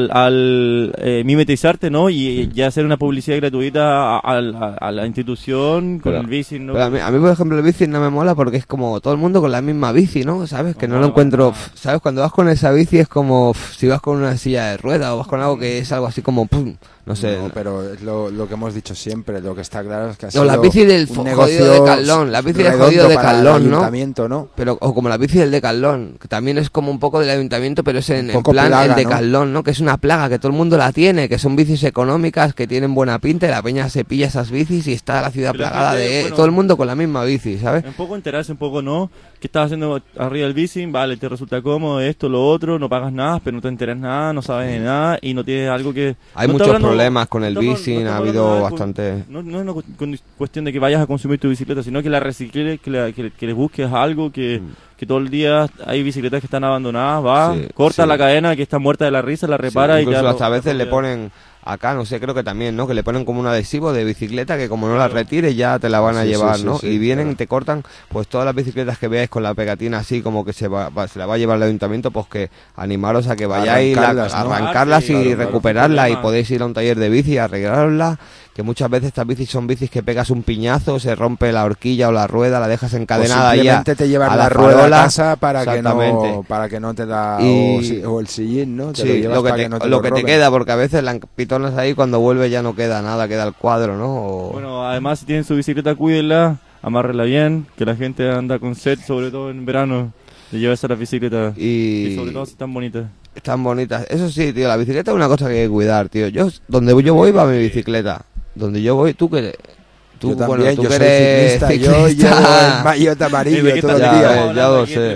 al mimetizarte, ¿no? Y hacer una publicidad gratuita a la institución con el bici, ¿no? Pero a mí, por ejemplo, el bici no me mola porque es como todo el mundo con la misma bici, ¿no? ¿Sabes? Que no lo encuentro... ¿Sabes? Cuando vas con esa bici es como si vas con una silla de ruedas o vas con algo que es algo así como... ¡pum! No sé. No, pero es lo que hemos dicho siempre, lo que está claro es que ha sido la bici del jodido de Carlón, la bici del jodido de Carlón, ¿no? Pero, o como la bici del Decathlon, que también es como un poco del ayuntamiento, pero es en plan plaga, el Decathlon, ¿no? Que es una plaga, que todo el mundo la tiene, que son bicis económicas, que tienen buena pinta, y la peña se pilla esas bicis y está la ciudad plagada de todo el mundo con la misma bici, ¿sabes? Un poco enterarse, un poco no, ¿qué estás haciendo arriba del bici? Vale, te resulta cómodo, esto, lo otro, no pagas nada, pero no te enteras nada, no sabes de nada, y no tienes algo que... Hay muchos problemas con el bici, ha habido bastante... No es una cuestión de que vayas a consumir tu bicicleta, sino que la recicles, que le busques algo que todo el día hay bicicletas que están abandonadas, corta la cadena que está muerta de la risa, la repara y ya... Hasta a veces le ponen... Acá, no sé, creo que también, ¿no? Que le ponen como un adhesivo de bicicleta que como no la retires ya te la van a llevar, ¿no? Y vienen y te cortan, pues todas las bicicletas que veáis con la pegatina así como que se la va a llevar el ayuntamiento, pues que animaros a que vayáis arrancarlas y recuperarlas y podéis ir a un taller de bici y arreglarlas, que muchas veces estas bicis son bicis que pegas un piñazo, se rompe la horquilla o la rueda, la dejas encadenada y simplemente te llevas la rueda a casa para que no te da o el sillín, ¿no? Lo que te queda, porque a veces la pitonas ahí cuando vuelve ya no queda nada, queda el cuadro, ¿no? Bueno, además si tienen su bicicleta, cuídenla, amárrela bien, que la gente anda con sed, sobre todo en verano, de llevarse a la bicicleta y sobre todo si están bonitas. Están bonitas, eso sí, tío, la bicicleta es una cosa que hay que cuidar, tío. Donde yo voy va mi bicicleta. Donde yo voy, tú que... Yo también, yo soy ciclista, yo llevo el maillot amarillo todo el día. Ya lo sé.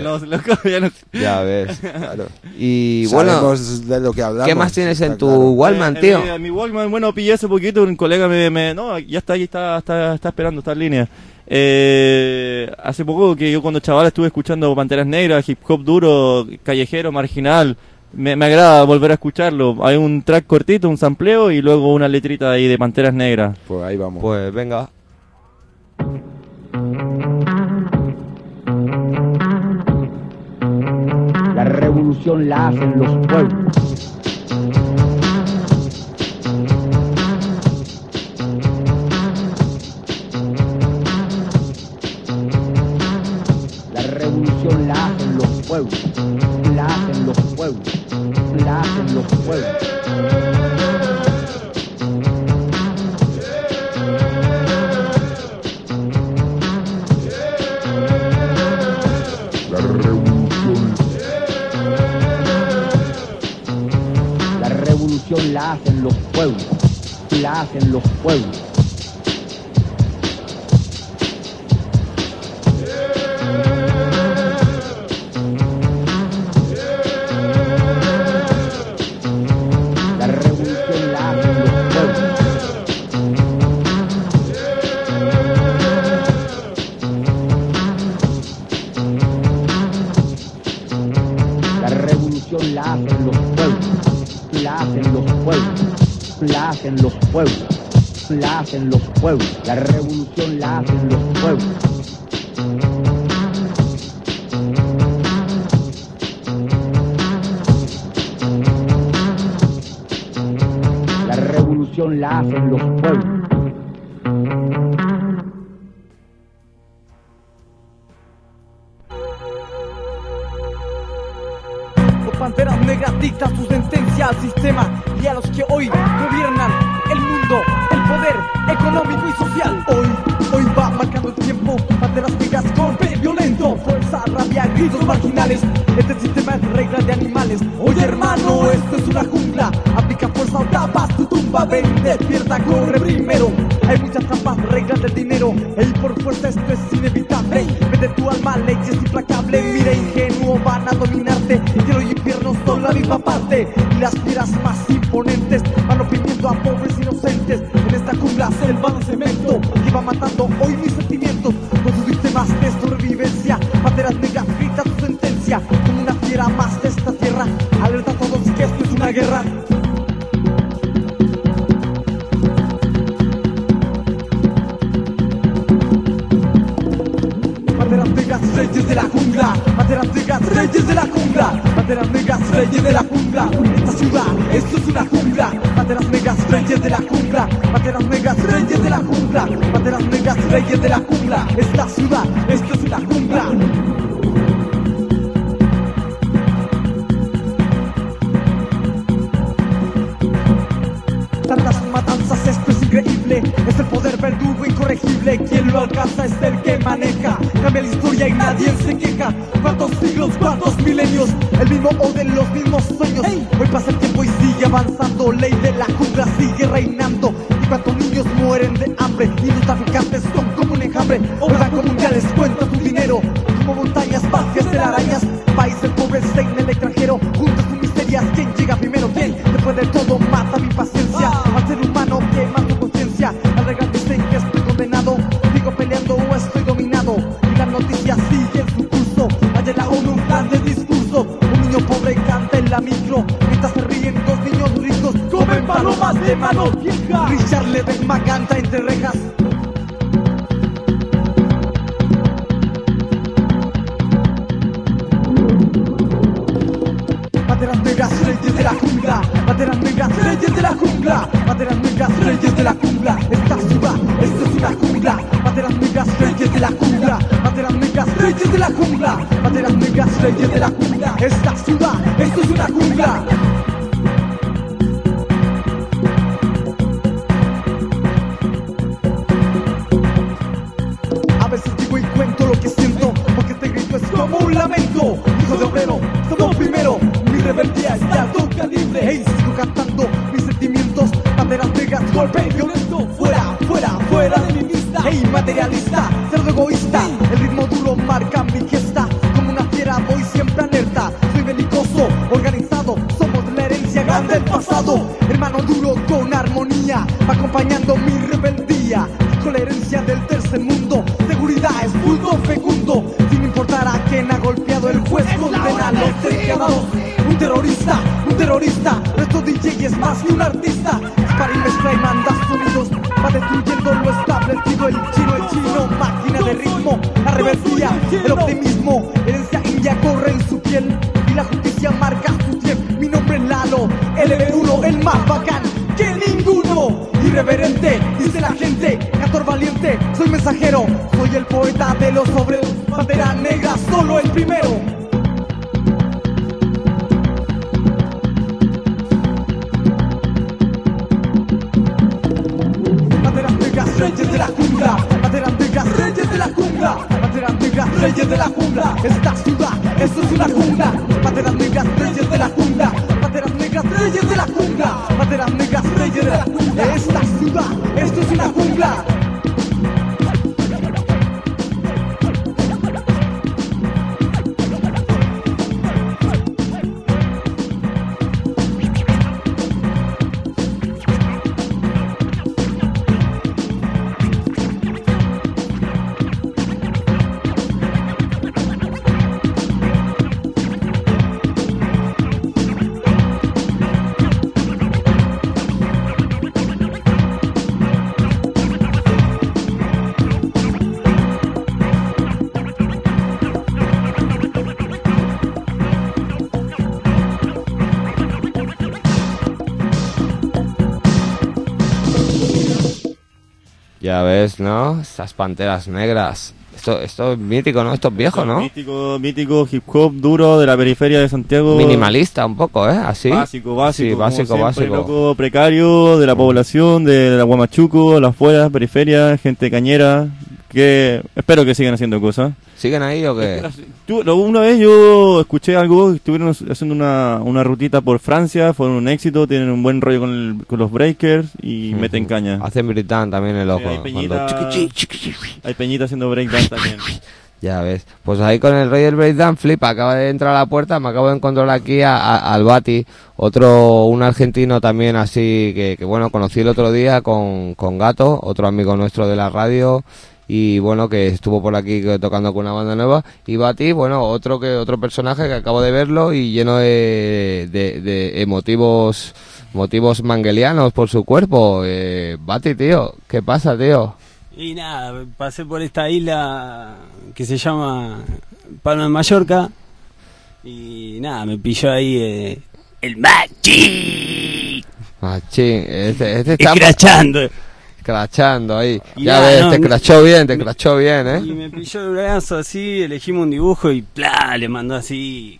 Ya ves, claro. Y bueno, de lo que hablamos. ¿Qué más tienes en tu Walkman, tío? Mi Walkman, bueno, pillé hace poquito, un colega no, ya está ahí, está esperando, está en línea. Hace poco que yo cuando chaval estuve escuchando Panteras Negras, hip hop duro, callejero, marginal. Me agrada volver a escucharlo. Hay un track cortito, un sampleo y luego una letrita ahí de Panteras Negras. Pues ahí vamos. Pues venga. La revolución la hacen los pueblos. La revolución la hacen los pueblos. La hacen los pueblos. La hacen los pueblos. La revolución la hacen los pueblos. La hacen los pueblos. La hacen los pueblos, la hacen los pueblos, la revolución la hacen los pueblos. La revolución la hacen los pueblos, dicta su sentencia al sistema y a los que hoy gobiernan el mundo, el poder económico y social. Hoy va marcando el tiempo, banderas negras, golpe violento, fuerza, rabia, gritos marginales. Este sistema es regla de animales. Oye hermano, esto es una jungla. Aplica fuerza o tapas tu tumba. Ven, despierta, corre primero. Hay muchas trampas, reglas del dinero. Ey, por fuerza esto es inevitable. Vende tu alma, leyes implacable. Mira, ingenuo, van a dominarte. Cielo y infierno son la misma parte. Y las fieras más imponentes van oprimiendo a pobres inocentes. En esta jungla selva de cemento que va matando hoy mis sentimientos con sus sistemas de sobrevivencia. Banderas negras grita su sentencia como una fiera más de esta tierra. Alerta a todos que esto es una guerra. Banderas negras, reyes de la jungla. Banderas negras, reyes de la jungla. Banderas negras, reyes de la jungla. Esta ciudad, esto es una jungla. Banderas negras, reyes de la jungla. Banderas negras, reyes de la jungla. Banderas negras, reyes de la jungla. Esta ciudad, esto es una jungla. Tantas matanzas, esto es increíble. Es el poder verdugo incorregible. Quien lo alcanza es el que maneja. Cambia la historia y nadie se queja. ¿Cuántos siglos, cuántos milenios? El mismo orden, los mismos sueños. Hoy pasa el tiempo y sigue avanzando. Ley de la jungla sigue reinando. Y cuántos niños mueren de hambre. Y los traficantes son como un enjambre. El Banco Mundial les cuenta tu dinero como montañas, vacías, telarañas. País del pobre en el extranjero. Juntas sus miserias. ¿Quién llega primero? ¿Quién? Después de todo mata mi paciencia. Al ser humano quema tu conciencia. Las reglas dicen que estoy condenado. Sigo peleando o estoy dominado. Y las noticias siguen su curso. Allá en la ONU un plan de discurso. Un niño pobre canta en la micro. Mientras se ríen dos niños ricos. Comen palomas de mano vieja. Richard Ledesma canta entre rejas. Banderas negras, reyes de la jungla. Banderas negras, reyes de la jungla. Banderas negras, reyes de la jungla. Esta ciudad, esto es una jungla. Banderas negras, reyes de la jungla. Banderas negras, reyes de la jungla. Banderas negras, reyes de la jungla. Esta ciudad, esto es una jungla. A veces digo y cuento lo que siento, porque este grito es como un lamento. Hijo de obrero, somos primero. Mi rebeldía es de alto calibre. Hey, sigo cantando mis sentimientos. Banderas negras, golpe violento. Fuera, fuera, fuera de mi vista. Hey, materialista, cerdo egoísta. El ritmo duro marca mi gesta. Como una fiera voy siempre alerta. Soy belicoso, organizado. Somos la herencia grande del pasado. Hermano duro con armonía, va acompañando mi rebeldía. Con la herencia del tercer mundo. Seguridad es bulto fecundo. Sin importar a quién ha golpeado, el juez condena a los cercados. Un terrorista, nuestro DJ es más que un artista. Dispara y mezcla y manda sonidos, va destruyendo lo establecido. El chino, máquina de ritmo. La rebeldía, el optimismo, herencia india corre en su piel. Y la justicia marca su piel. Mi nombre es Lalo, LB1, el más bacán que ninguno. Irreverente, dice la gente, cantor valiente, soy mensajero. Soy el poeta de los obreros. Bandera negra, solo el primero. Reyes de la jungla, banderas negras, reyes de la jungla, banderas negras, reyes de la jungla. Esta ciudad, esto es una jungla. Banderas negras, reyes de la jungla, banderas negras, reyes de la jungla, banderas negras, reyes de la jungla. Esta ciudad, esto es una jungla. Ya ves, ¿no? Estas panteras negras. Esto es mítico, ¿no? Esto es viejo, ¿no? Mítico hip hop duro de la periferia de Santiago. Minimalista un poco, ¿eh? Así. Básico. Sí, como básico, siempre, básico. loco, precario de la población, de la Huamachuco, las afueras, periferia, gente cañera, que espero que sigan haciendo cosas. ¿Siguen ahí o qué? Una vez yo escuché algo, estuvieron haciendo una rutita por Francia, fueron un éxito, tienen un buen rollo con los breakers y meten caña. Hacen Britán también el ojo. Hay Peñita haciendo breakdance también. Ya ves. Pues ahí con el rey del breakdance, flipa, acaba de entrar a la puerta, me acabo de encontrar aquí al Bati, un argentino también así, que bueno, conocí el otro día con Gato, otro amigo nuestro de la radio, y bueno, que estuvo por aquí tocando con una banda nueva. Y Bati, bueno, otro personaje que acabo de verlo y lleno de motivos manguelianos por su cuerpo. Bati, tío, ¿qué pasa, tío? Y nada, pasé por esta isla que se llama Palma de Mallorca y nada, me pilló ahí el Machín. Machín, este está crachando ahí. Y ya nada, ves, no, te crachó bien, ¿eh? Y me pilló el brazo así, elegimos un dibujo y ¡plá! Le mandó así.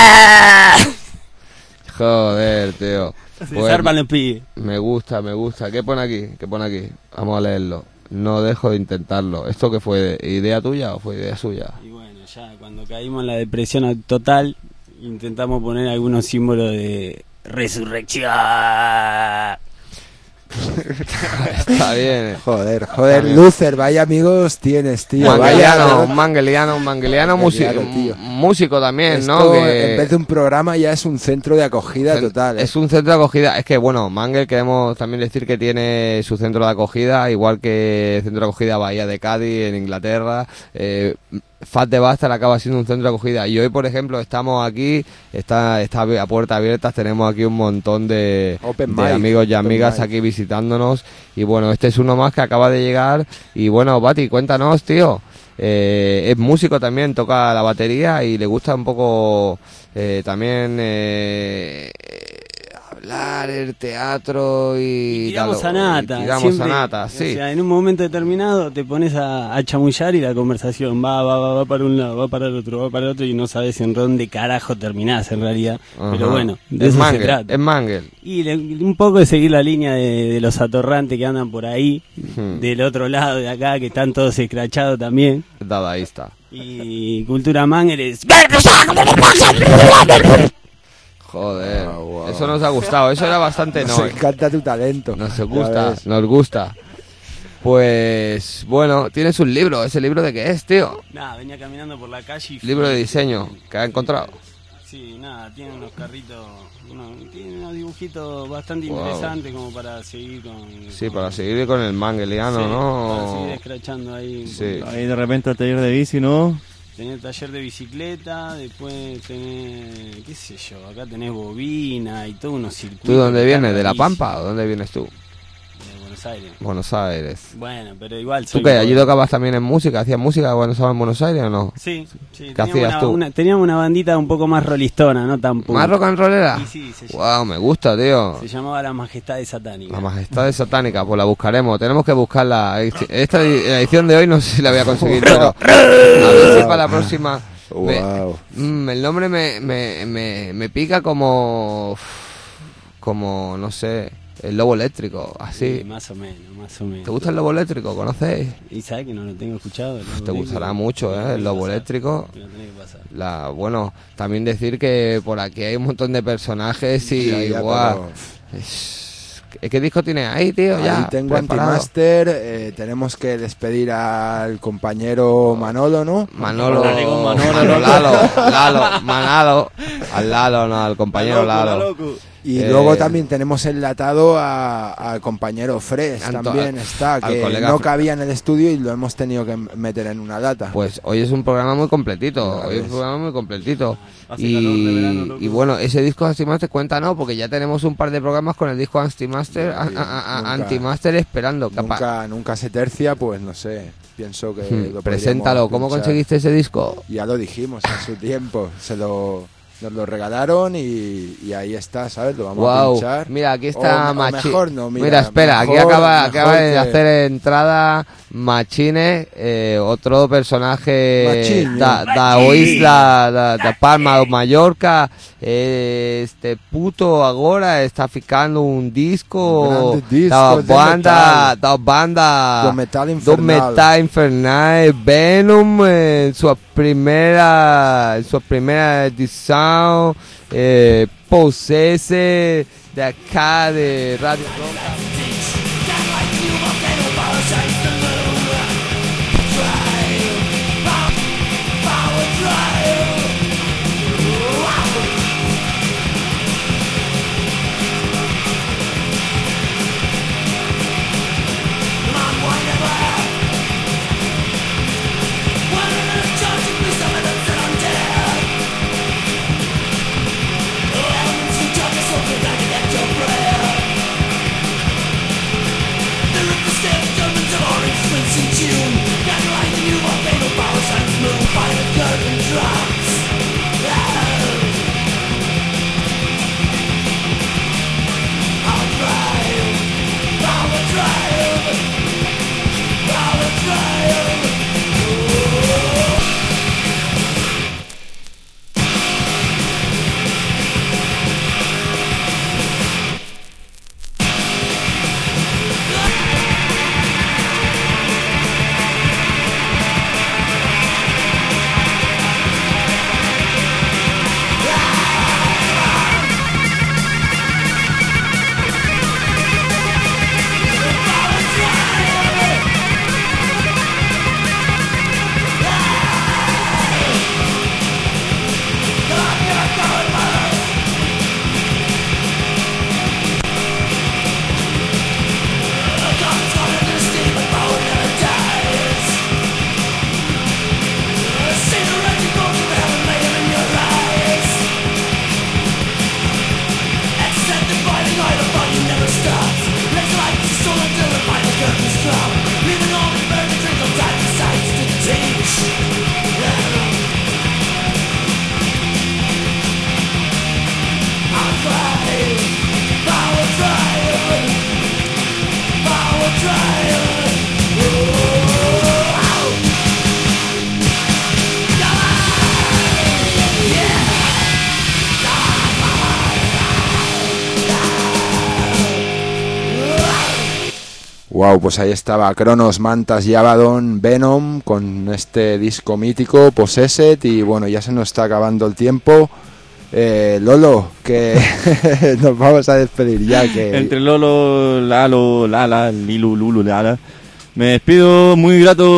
Joder, tío. Se zarpan los pibes. Me gusta. ¿Qué pone aquí? Vamos a leerlo. No dejo de intentarlo. ¿Esto qué fue? ¿Idea tuya o fue idea suya? Y bueno, ya cuando caímos en la depresión total, intentamos poner algunos símbolos de resurrección. Está bien. Joder, Lucer, vaya amigos tienes, tío. Mangueliano músico también, esto, ¿no? En vez de un programa ya es un centro de acogida total. Es un centro de acogida. Es que, bueno, Mangel queremos también decir que tiene su centro de acogida, igual que el centro de acogida Bahía de Cádiz en Inglaterra. Fat de Bastard acaba siendo un centro de acogida y hoy, por ejemplo, estamos aquí, está a puertas abiertas, tenemos aquí un montón de amigos y amigas aquí visitándonos y bueno, este es uno más que acaba de llegar y bueno, Bati, cuéntanos, tío, es músico también, toca la batería y le gusta un poco también hablar, el teatro y tiramos a nata. Sí. O sea, en un momento determinado te pones a chamullar y la conversación va para un lado, va para el otro y no sabes en dónde carajo terminás en realidad. Ajá. Pero bueno, de eso se trata. Es Mangel. Y un poco de seguir la línea de los atorrantes que andan por ahí, del otro lado de acá, que están todos escrachados también. Dadaísta. Y cultura Mangel es... Joder, eso nos ha gustado, eso era bastante Nos encanta tu talento. Nos gusta. Pues, bueno, tienes un libro, ¿ese libro de qué es, tío? Nada, venía caminando por la calle y... Libro de diseño, que ha encontrado. Sí, nada, tiene unos carritos, tiene unos dibujitos bastante interesantes como para seguir con... Sí, para seguir con el mangueliano, sí, ¿no? Para seguir escrachando ahí. Sí. Ahí de repente el taller de bici, ¿no? Tenés taller de bicicleta, después tenés, qué sé yo, acá tenés bobina y todos unos circuitos. ¿Tú dónde vienes? ¿De La Pampa o dónde vienes tú? De Buenos Aires. Buenos Aires. Bueno, pero igual ¿Tú qué? ¿Allí tocabas también en música? ¿Hacías música cuando estabas en Buenos Aires o no? Sí. ¿Qué hacías tú? Teníamos una bandita un poco más rolistona, no tan punk. ¿Más rock and rollera? Sí, Wow, me gusta, tío. Se llamaba La Majestad Satánica. La Majestad Satánica, pues la buscaremos. Tenemos que buscarla. La edición de hoy no sé si la voy a conseguir, pero a ver si para la próxima... Wow. El nombre me pica como no sé, el lobo eléctrico, así. Sí, más o menos. ¿Te gusta el lobo eléctrico? ¿Conocéis? Y sabes que no lo tengo escuchado. Te gustará mucho, el lobo eléctrico. Me lo tenés que pasar. Bueno, también decir que por aquí hay un montón de personajes y guau. ¿Qué disco tienes ahí, tío? Ahí ya tengo preparado. Antimaster, tenemos que despedir al compañero Manolo, ¿no? Manolo, al compañero Lalo. Y luego también tenemos enlatado al compañero Fresh, también está, que no cabía en el estudio y lo hemos tenido que meter en una data. Pues hoy es un programa muy completito, y bueno, ese disco Antimaster cuenta, ¿no? Porque ya tenemos un par de programas con el disco Antimaster, Antimaster esperando. Nunca se tercia, pues no sé, pienso que lo preséntalo, ¿cómo conseguiste ese disco? Ya lo dijimos en su tiempo, nos lo regalaron y ahí está, ¿sabes? Lo vamos a pinchar. Mira, aquí está mejor no, mira, espera, aquí acaba de hacer entrada Machine, otro personaje Machine. da isla da Palma de Mallorca, este puto agora está ficando un disco da banda do metal do metal infernal Venom en su primera edición, Possesse de acá de Radio Roca. Wow, pues ahí estaba Cronos, Mantas y Abaddon, Venom con este disco mítico, Possessed, y bueno, ya se nos está acabando el tiempo. Lolo, que nos vamos a despedir ya. Que entre Lolo, Lalo, Lala, Lilu, Lulu, Lala. Me despido, muy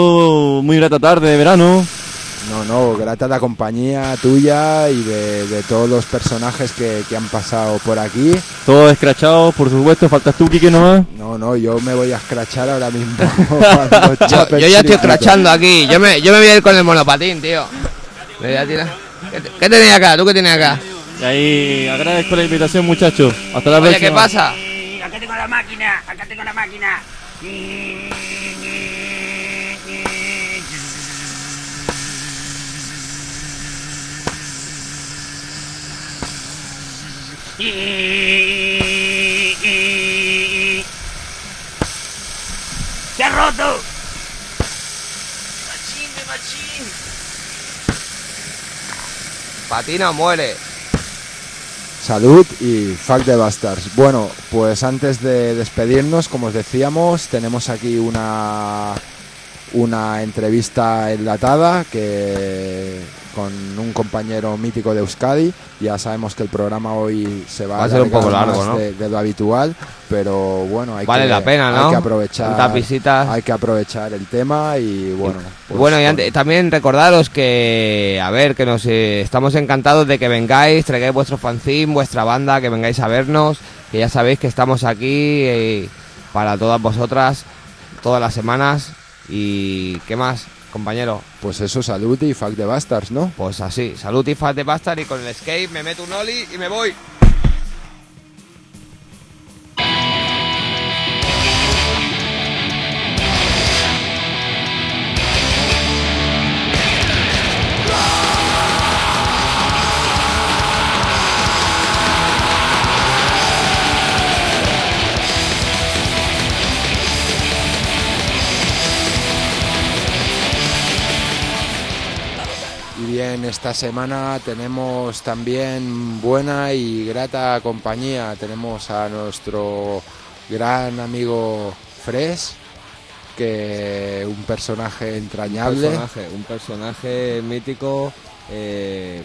grata tarde de verano. No, grata la compañía tuya y de todos los personajes que han pasado por aquí. Todos escrachados, por supuesto, faltas tú, Quique, nomás. No, yo me voy a escrachar ahora mismo. yo ya estoy escrachando aquí, yo me voy a ir con el monopatín, tío. Me voy a tirar. ¿Qué tenías acá? ¿Tú qué tienes acá? Y ahí, agradezco la invitación, muchachos. Hasta la próxima. Oye, ¿qué pasa? Acá tengo la máquina. ¡Se ha roto! ¡Machín! Patina o muere. Salud y fuck the bastards. Bueno, pues antes de despedirnos, como os decíamos, tenemos aquí una entrevista enlatada con un compañero mítico de Euskadi. Ya sabemos que el programa hoy se va a ser un poco largo, más ¿no? de lo habitual, pero bueno, vale la pena, ¿no? Hay que aprovechar. Tantas visitas. Hay que aprovechar el tema y bueno. Pues, bueno, y también recordaros que nos estamos encantados de que vengáis, traigáis vuestro fanzine, vuestra banda, que vengáis a vernos, que ya sabéis que estamos aquí para todas vosotras todas las semanas. Y ¿qué más, compañero? Pues eso, salud y fuck the bastards, ¿no? Pues así, salud y fuck the bastards, y con el escape me meto un ollie y me voy. esta semana tenemos también buena y grata compañía. Tenemos a nuestro gran amigo Fresh, que un personaje entrañable. Un personaje mítico que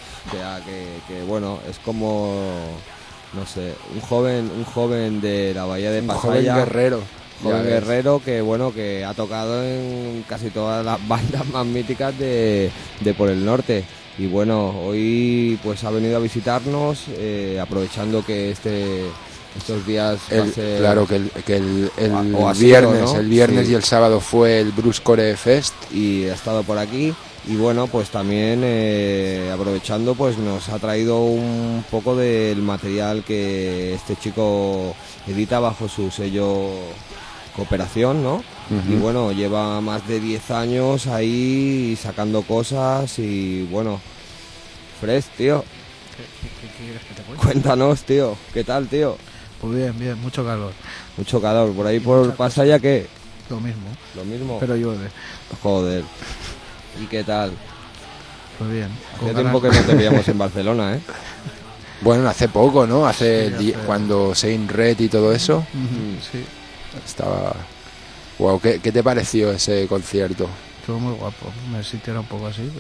bueno, es como, no sé, un joven de la bahía de Pasaya. Joven guerrero que bueno, que ha tocado en casi todas las bandas más míticas de por el norte. Y bueno, hoy pues ha venido a visitarnos, aprovechando que estos días claro que el viernes, el viernes sí. Y el sábado fue el Bruce Core Fest y ha estado por aquí. Y bueno, pues también aprovechando, pues nos ha traído un poco del material que este chico edita bajo su sello Cooperación, ¿no? Uh-huh. Y bueno, lleva más de 10 años ahí sacando cosas. Y bueno, Fresh, tío, ¿Qué quieres que te cuente? cuéntanos, tío, ¿qué tal, tío? Pues bien, mucho calor. Mucho calor, por ahí por Pasaya, ¿qué? Lo mismo, Lo mismo. pero llueve. Joder. ¿Y qué tal? Pues bien. Hace tiempo que no te veíamos en Barcelona, ¿eh? Bueno, hace poco, ¿no? Sí, Cuando Saint Red y todo eso. Uh-huh, sí, Estaba... Wow, ¿qué te pareció ese concierto? estuvo muy guapo. El sitio era un poco así,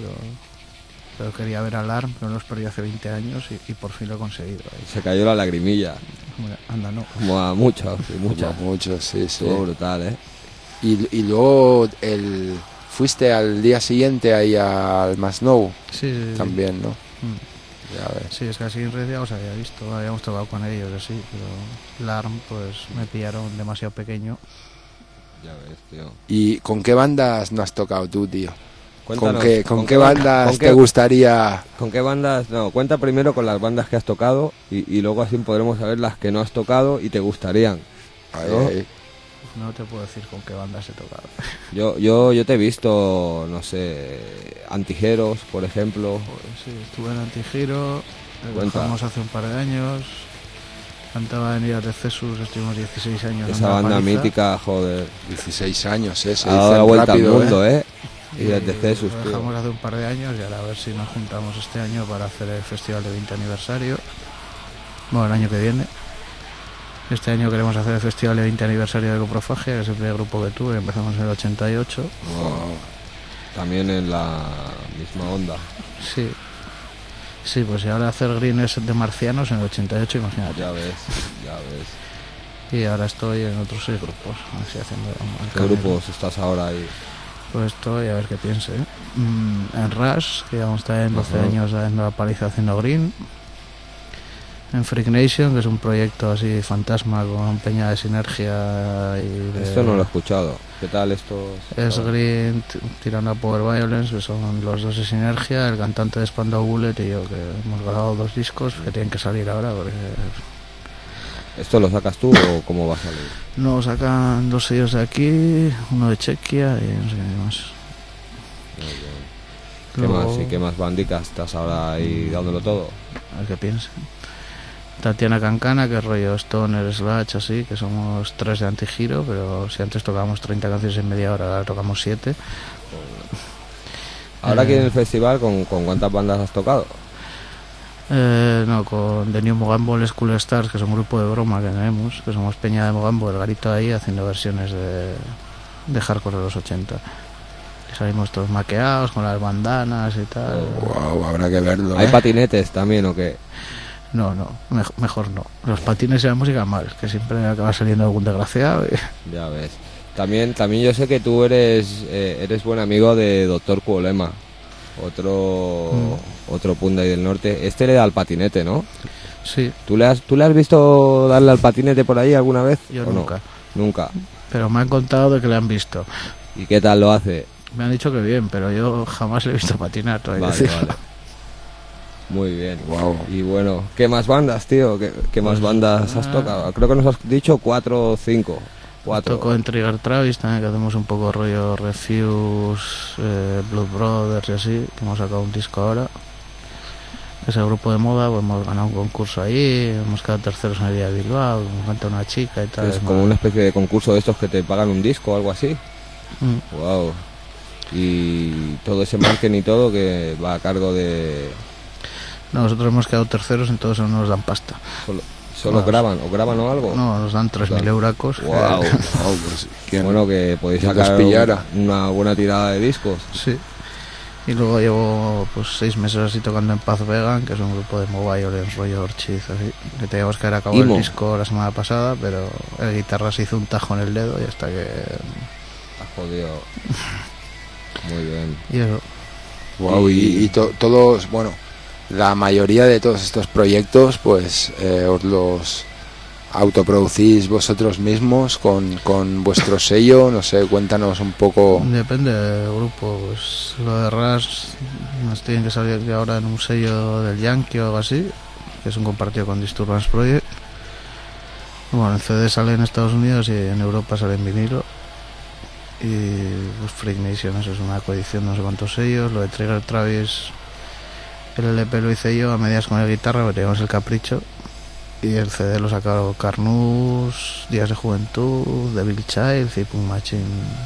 pero quería ver Alarm, que no los perdí hace 20 años y por fin lo he conseguido. Se cayó la lagrimilla. Hombre, anda, no. Como a muchos, y muchas. Como muchos, sí. Estuvo brutal, ¿eh? Y luego fuiste al día siguiente ahí al Masnou Sí. también, ¿no? Mm. Ya ves. Sí, es que así en red ya os había visto, habíamos tocado con ellos, así, pero Alarm, pues me pillaron demasiado pequeño. Ya ves, tío. ¿Y con qué bandas no has tocado tú, tío? Cuéntanos, ¿Con qué bandas te gustaría...? ¿Con qué bandas? No, cuenta primero con las bandas que has tocado y luego así podremos saber las que no has tocado y te gustarían. ¿no? Ay. No te puedo decir con qué bandas he tocado. Yo te he visto, no sé, Antijeros, por ejemplo. Pues sí, estuve en Antigiro, Cuenta. dejamos hace un par de años, cantaba en Iras de Cesus, estuvimos 16 años. Esa dando la banda paliza. mítica, joder. 16 años, se Ha dado la dicen vuelta rápido, al mundo, ¿eh? Y Iras de Cesus, lo tío. dejamos hace un par de años y ahora a ver si nos juntamos este año para hacer el festival de 20 aniversario. Bueno, el año que viene. Este año queremos hacer el festival de 20 aniversario de Coprofagia, que es el primer grupo que tuve, empezamos en el 88. Wow. También en la misma onda. Sí. Sí, pues y ahora hacer Green es de Marcianos en el 88, imagínate. Ya ves. Y ahora estoy en otros 6 grupos, así haciendo el ¿Qué cambio. grupos estás ahora ahí? Pues estoy, a ver qué piense. En Rush, que llevamos también 12 Ajá. años dando la paliza haciendo Green. En Freak Nation, que es un proyecto así fantasma con peña de sinergia y de... Esto no lo he escuchado. ¿Qué tal esto? Es Green tirando a Power Violence, que son los dos de sinergia, el cantante de Spandau Bullet y yo, que hemos grabado 2 discos que tienen que salir ahora porque ¿Esto lo sacas tú o cómo va a salir? nos sacan 2 sellos de aquí, uno de Chequia y no sé qué más. ¿Qué más? ¿Y qué más bandicas estás ahora ahí dándolo todo? A ver qué piensa. Tatiana Cancana, que es rollo Stoner, Slash, así, que somos 3 de Antigiro, pero si antes tocábamos 30 canciones en media hora, ahora tocamos 7. Ahora aquí en el festival, ¿con cuántas bandas has tocado? No, con The New Mogambo, School Stars, que es un grupo de broma que tenemos, que somos Peña de Mogambo, el garito ahí, haciendo versiones de hardcore de los 80. Y salimos todos maqueados, con las bandanas y tal. Wow, habrá que verlo. ¿Hay patinetes también o qué? No, mejor no. Los patines y la música mal, que siempre acaba saliendo algún desgraciado. Ya ves. También yo sé que tú eres buen amigo de Dr. Cuolema, otro punda ahí del norte. Este le da al patinete, ¿no? Sí. ¿Tú le has visto darle al patinete por ahí alguna vez? Yo ¿o nunca. No? Nunca. Pero me han contado de que le han visto. ¿Y qué tal lo hace? Me han dicho que bien, pero yo jamás le he visto patinar. Todavía Vale. Muy bien. Wow. Y bueno, ¿qué más bandas, tío? ¿Qué más bandas has tocado? Creo que nos has dicho 4 o 5. 4. Toco en Trigger Travis también, que hacemos un poco rollo Refuse, Blood Brothers y así, que hemos sacado un disco ahora. Que es el grupo de moda, pues hemos ganado un concurso ahí, hemos quedado terceros en el día de Bilbao, nos canta una chica y tal. Es como una especie de concurso de estos que te pagan un disco o algo así. Mm. Wow. Y todo ese marketing y todo que va a cargo de... No, nosotros hemos quedado terceros, entonces no nos dan pasta. ¿Solo graban o algo? No, nos dan 3.000 euracos. Wow. pues, Bueno, que podéis ¿quién sacar los pillara? una buena tirada de discos. Sí. Y luego llevo pues 6 meses así tocando en Paz Vegan, que es un grupo de mobile en rollo Orchiz, así. Que teníamos que haber acabado Imo. el disco la semana pasada, pero el guitarra se hizo un tajo en el dedo y hasta que... Jodido. Muy bien. Y eso. Wow, y todos, bueno, la mayoría de todos estos proyectos, pues os los autoproducís vosotros mismos con vuestro sello. No sé, cuéntanos un poco. Depende del grupo, pues lo de Ras nos tienen que salir ahora en un sello del Yankee o algo así, que es un compartido con Disturbance Project. Bueno, el CD sale en Estados Unidos y en Europa sale en vinilo. Y pues Freak Nation, eso es una coedición de no sé cuántos sellos. Lo de Trigger Travis, el LP lo hice yo a medias con la guitarra, porque teníamos el capricho. Y el CD lo sacaron Carnus, Días de Juventud, Devil Child, Zipun Machine.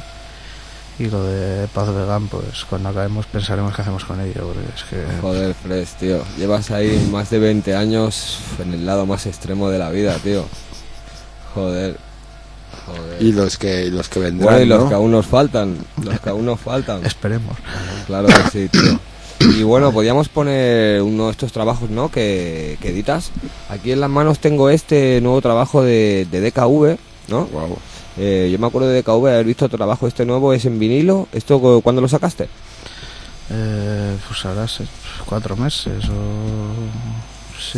Y lo de Paz Vegan, pues cuando acabemos pensaremos qué hacemos con ello, porque es que... Joder, Fresh, tío. Llevas ahí más de 20 años en el lado más extremo de la vida, tío. Joder. Y los que vendrán, bueno, y los ¿no? que aún nos faltan. Esperemos. Claro que sí, tío. Y bueno, podíamos poner uno de estos trabajos, ¿no? Que editas. Aquí en las manos tengo este nuevo trabajo de DKV, ¿no? Wow. Yo me acuerdo de DKV haber visto tu trabajo este nuevo, es en vinilo. ¿Esto cuándo lo sacaste? Pues ahora 4 meses o... Sí,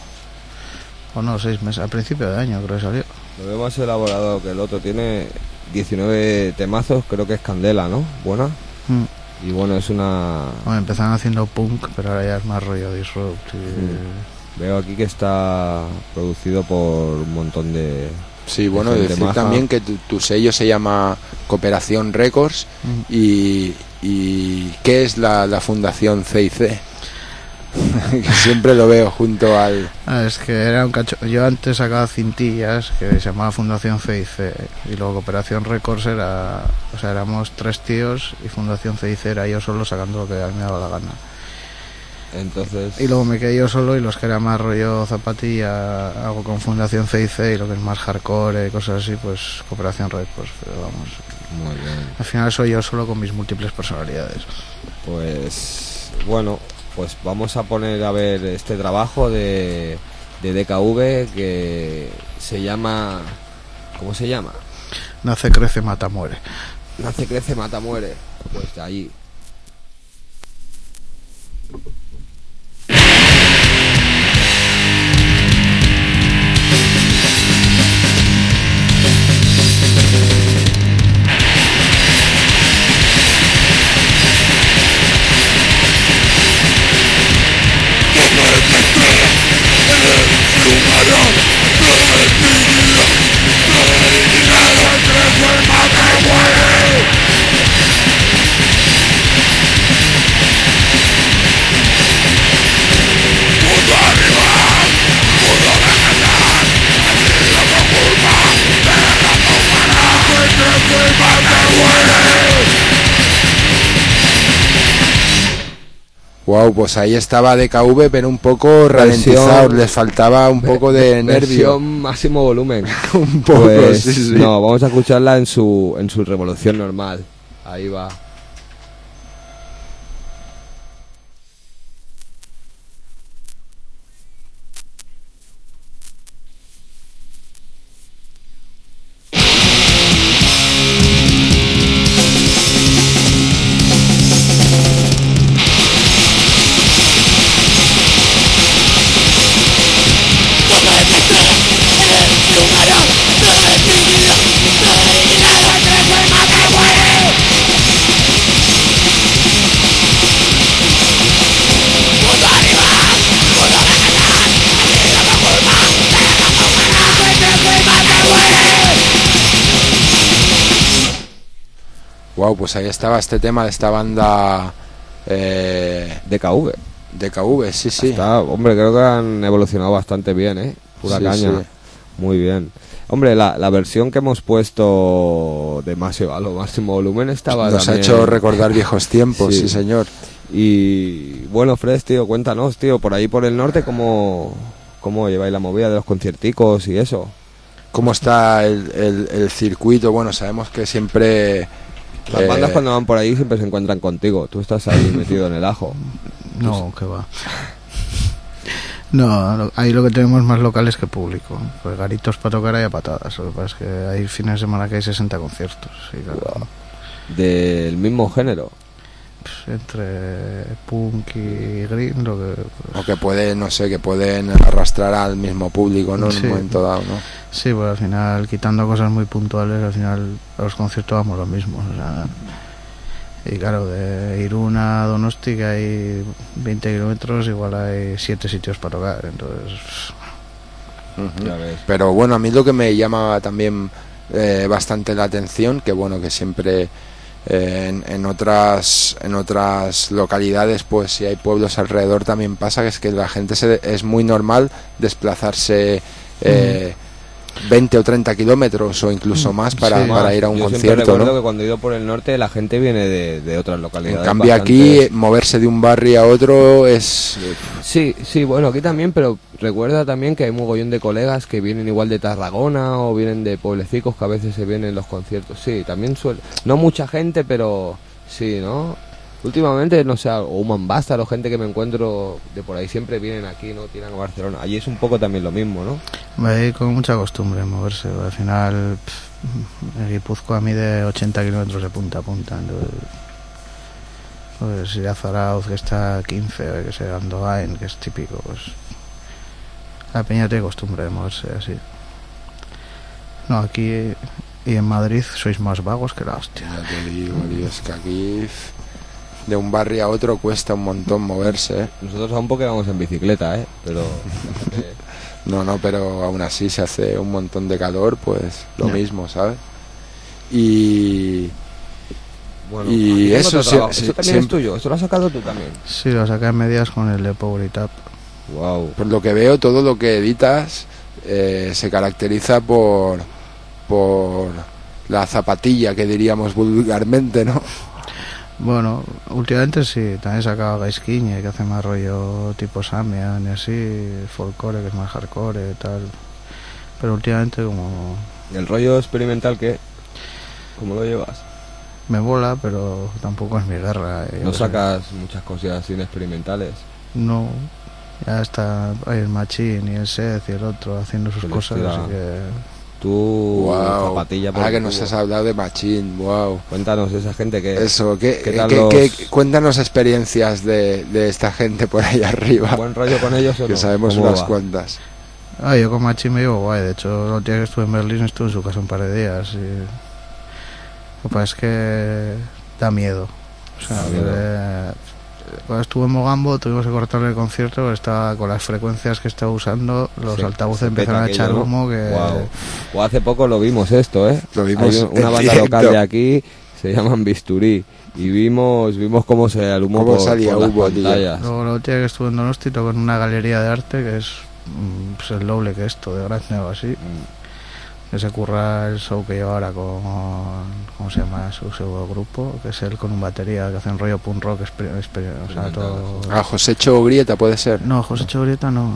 o no, 6 meses. Al principio de año creo que salió. Lo veo más elaborado que el otro. Tiene 19 temazos, creo que es Candela, ¿no? Buena. Y bueno, es una... Bueno, empezaron haciendo punk, pero ahora ya es más rollo Disrupt. Y... Veo aquí que está producido por un montón de... Sí, bueno, de decir maja. también que tu sello se llama Cooperación Records. Y ¿qué es la Fundación C&C? Que siempre lo veo junto al... es que era un cacho. Yo antes sacaba cintillas que se llamaba Fundación C&C, y luego Cooperación Records era... O sea, éramos 3 tíos y Fundación C&C era yo solo sacando lo que a mí me daba la gana. Entonces... Y luego me quedé yo solo, y los que era más rollo zapatilla hago con Fundación C&C, y lo que es más hardcore y cosas así, pues Cooperación Records. Pero vamos, muy bien. al final soy yo solo con mis múltiples personalidades. Pues bueno, pues vamos a poner a ver este trabajo de DKV que se llama... ¿Cómo se llama? Nace, crece, mata, muere. Nace, crece, mata, muere. Pues de ahí. Wow, pues ahí estaba DKV, pero un poco ralentizado, les faltaba un poco de nervio. Versión máximo volumen. Un poco, pues, sí, sí. No, vamos a escucharla en su revolución normal. Ahí va. Wow, pues ahí estaba este tema de esta banda DKV. DKV, sí. Hombre, creo que han evolucionado bastante bien, pura Sí, caña. sí. Muy bien. Hombre, la versión que hemos puesto de a lo máximo volumen estaba Nos también... ha hecho recordar viejos tiempos, sí señor. Y bueno, Fred, tío, cuéntanos, tío, por ahí por el norte, ¿cómo lleváis la movida de los concierticos y eso? ¿Cómo está el circuito? Bueno, sabemos que siempre... Las bandas cuando van por ahí siempre se encuentran contigo. Tú estás ahí metido en el ajo. No, que va. No, ahí lo que tenemos más locales que público. Pues garitos para tocar hay a patadas. Lo que pasa es que hay fines de semana que hay 60 conciertos. Sí, claro. Wow. ¿Del mismo género? Pues entre punk y green, lo que... Pues... O que pueden, no sé, que pueden arrastrar al mismo público, ¿no? En un momento dado, ¿no? Sí, pues al final, quitando cosas muy puntuales, al final a los conciertos vamos los mismos. O sea, y claro, de Irún a Donosti, que hay 20 kilómetros, igual hay 7 sitios para tocar, entonces... Ya ves. Pero bueno, a mí lo que me llama también bastante la atención, que bueno, que siempre en otras localidades, pues si hay pueblos alrededor también pasa, que es que la gente es muy normal desplazarse 20 o 30 kilómetros o incluso más para ir a un Yo concierto. Recuerdo, ¿no? que cuando he ido por el norte la gente viene de otras localidades. En cambio bastante... aquí moverse de un barrio a otro es... Sí, bueno, aquí también, pero recuerda también que hay un mogollón de colegas que vienen igual de Tarragona o vienen de pueblecicos que a veces se vienen los conciertos. Sí, también suele... No mucha gente, pero sí, ¿no? Últimamente, no sé, o Human Bastard o gente que me encuentro de por ahí siempre vienen aquí, ¿no? Tiran a Barcelona. Allí es un poco también lo mismo, ¿no? Hay con mucha costumbre moverse. Al final, el Guipúzcoa mide 80 kilómetros de punta a punta. Entonces, pues ir a Zarauz, que está a 15, o que sea Andoain, que es típico, pues la peña tiene costumbre de moverse así. No, aquí y en Madrid sois más vagos que la hostia. Ya te digo, tío, es que aquí de un barrio a otro cuesta un montón moverse, ¿eh? Nosotros aún porque vamos en bicicleta, pero... No, pero aún así se hace un montón de calor, pues lo mismo, ¿sabes? Y... Bueno, y eso también es tuyo, esto lo has sacado tú también. Sí, lo saqué en medias con el de Power It Up. Wow. Por lo que veo, todo lo que editas se caracteriza por la zapatilla, que diríamos vulgarmente, ¿no? Bueno, últimamente sí, también sacaba Gaisquiñe, que hace más rollo tipo Samian y así, folklore, que es más hardcore y tal. Pero últimamente como... ¿El rollo experimental qué? ¿Cómo lo llevas? Me mola, pero tampoco es mi guerra. ¿No sacas muchas cosas así experimentales? No, ya está ahí el Machín y el Seth y el otro haciendo sus cosas, así que... Tú, zapatilla por que nos has hablado de Machín, wow. Cuéntanos esa gente que... Eso, ¿qué cuéntanos experiencias de esta gente por ahí arriba. ¿Buen rollo con ellos o que no? Sabemos unas cuantas. Yo con Machín me llevo guay, de hecho, los días que estuve en Berlín estuve en su casa un par de días y... Lo que pasa es que da miedo. O sea, cuando estuve en Mogambo tuvimos que cortarle el concierto porque estaba con las frecuencias que estaba usando, los altavoces empezaron a echar humo, que... Wow. O hace poco lo vimos esto, Lo vimos. Hay una banda local de aquí, se llaman Bisturí, y vimos cómo se el humo por las pantallas. Luego la última que estuve en Donosti tocó en una galería de arte que es pues el doble que esto, de grande o así. Que se curra el show que lleva ahora con... ¿Cómo se llama su grupo? Que es él con un batería, que hacen rollo punk rock, o sea, todo... Josécho Grieta, ¿puede ser? No, Josécho Grieta no.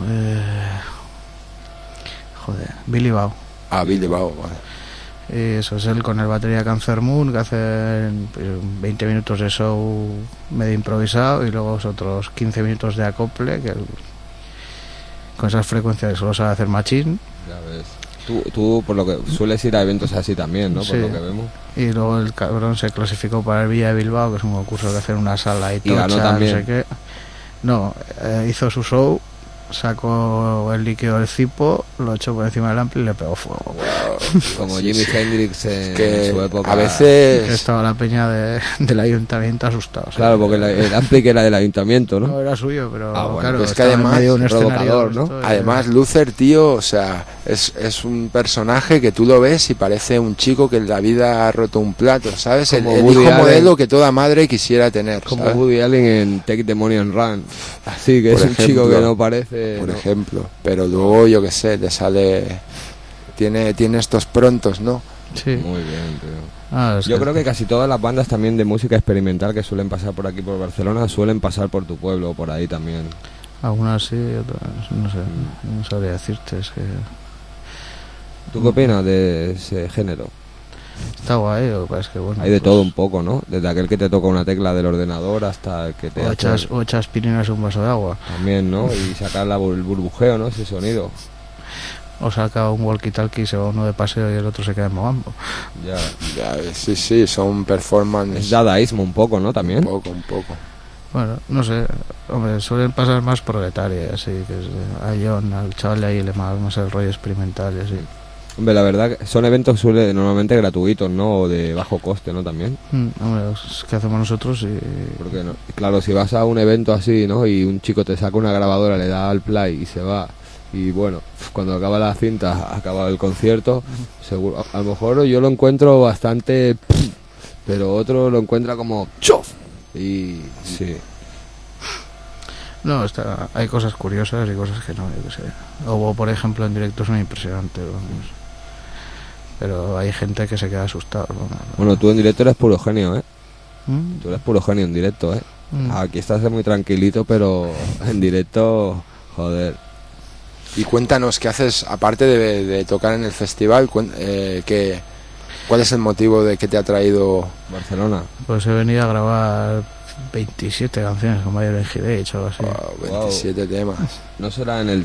Billy Bao. Billy Bao, vale. Y eso es él con el batería Cancer Moon, que hacen 20 minutos de show medio improvisado y luego otros 15 minutos de acople, que con esas frecuencias solo sabe hacer Machín. Ya ves. Tú por lo que sueles ir a eventos así también, ¿no? Sí. Por lo que vemos. Y luego el cabrón se clasificó para el Villa de Bilbao, que es un concurso que hace en una sala y ganó también. No sé qué. No, hizo su show, sacó el líquido del cipo, lo echó por encima del ampli y le pegó fuego. Wow. Como Jimi Hendrix en su época. A veces... Que estaba la peña del ayuntamiento asustada. Claro, porque el ampli que era del ayuntamiento, ¿no? No era suyo, pero claro, es que además medio un provocador, ¿no? Además Luther, tío, o sea, es un personaje que tú lo ves y parece un chico que en la vida ha roto un plato, ¿sabes? El hijo modelo que toda madre quisiera tener, como ¿sabes? Woody Allen en Take the Money and Run. Así que es un chico que no parece... Por ejemplo, pero luego yo qué sé, te sale Tiene estos prontos, ¿no? Sí. Muy bien, tío. Es Yo creo que casi todas las bandas también de música experimental que suelen pasar por aquí por Barcelona suelen pasar por tu pueblo, por ahí también. Algunas sí, otras no sé, no sabría decirte, es que... ¿Tú qué opinas de ese género? Está guay, lo que pasa es que bueno... Hay de pues, todo un poco, ¿no? Desde aquel que te toca una tecla del ordenador hasta el que te o hace... echas aspirinas en un vaso de agua. También, ¿no? Y sacar el burbujeo, ¿no? Ese sonido. O saca un walkie-talkie y se va uno de paseo y el otro se queda en Mogambo. Ya. Sí, son performance. Es dadaísmo un poco, ¿no? También. Un poco. Bueno, no sé, hombre, suelen pasar más proletaria, así que a John, al chaval de ahí le más el rollo experimental y así. Hombre, la verdad que son eventos normalmente gratuitos, ¿no? O de bajo coste, ¿no? También. Hombre, es que hacemos nosotros y... Porque no, claro, si vas a un evento así, ¿no? Y un chico te saca una grabadora, le da al play y se va. Y bueno, cuando acaba la cinta, acaba el concierto, seguro, a lo mejor yo lo encuentro bastante... Pero otro lo encuentra como... ¡chof! Y sí. No, hay cosas curiosas y cosas que no, yo qué sé. O por ejemplo en directo son impresionantes, vamos. Pero hay gente que se queda asustado. Bueno, tú en directo eres puro genio, ¿eh? ¿Mm? Tú eres puro genio en directo, ¿eh? Aquí estás muy tranquilito, pero en directo, joder. Y cuéntanos, ¿qué haces, aparte de tocar en el festival? ¿Cuál es el motivo de que te ha traído Barcelona? Pues he venido a grabar 27 canciones con Mayor Engage o algo así. Wow, 27 temas. ¿No será en el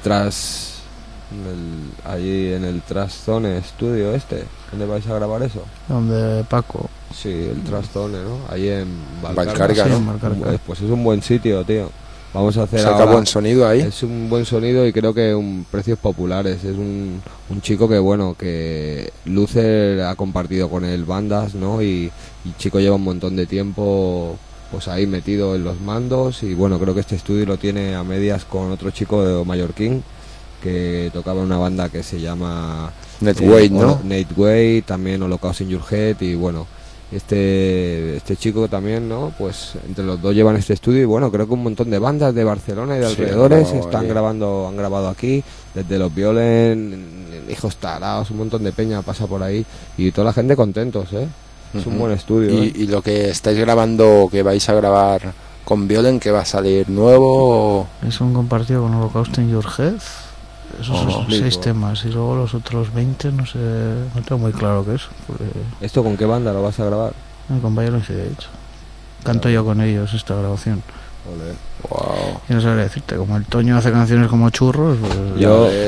allí en el Trash Zone Studio ¿Dónde vais a grabar eso? Donde Paco. Sí, el Trash Zone, ¿no? Ahí en Valcarga, sí, ¿no? en Valcarga. Pues es un buen sitio, tío. Vamos a hacer ¿Saca ahora... buen sonido ahí? Es un buen sonido y creo que precios populares. Es un chico que, bueno, que Lucer ha compartido con él bandas, ¿no? Y chico lleva un montón de tiempo pues ahí metido en los mandos y, bueno, creo que este estudio lo tiene a medias con otro chico de mallorquín que tocaba en una banda que se llama... Netweight, ¿no? Netweight, también Holocaust in Your Head y, bueno... Este chico también, ¿no? Pues entre los dos llevan este estudio y bueno, creo que un montón de bandas de Barcelona y de alrededores han grabado aquí, desde los Violen, Hijos Taraos, un montón de peña pasa por ahí y toda la gente contentos, ¿eh? Es un buen estudio. Y lo que estáis grabando, que vais a grabar con Violen, que va a salir nuevo... Es un compartido con Holocaust in Your Head. Esos son 6 temas y luego los otros 20 no sé, no tengo muy claro qué es. ¿Esto con qué banda lo vas a grabar? Con Violence Age. Canto yo con ellos esta grabación. Wow. Y no sabría decirte, como el Toño hace canciones como churros, pues...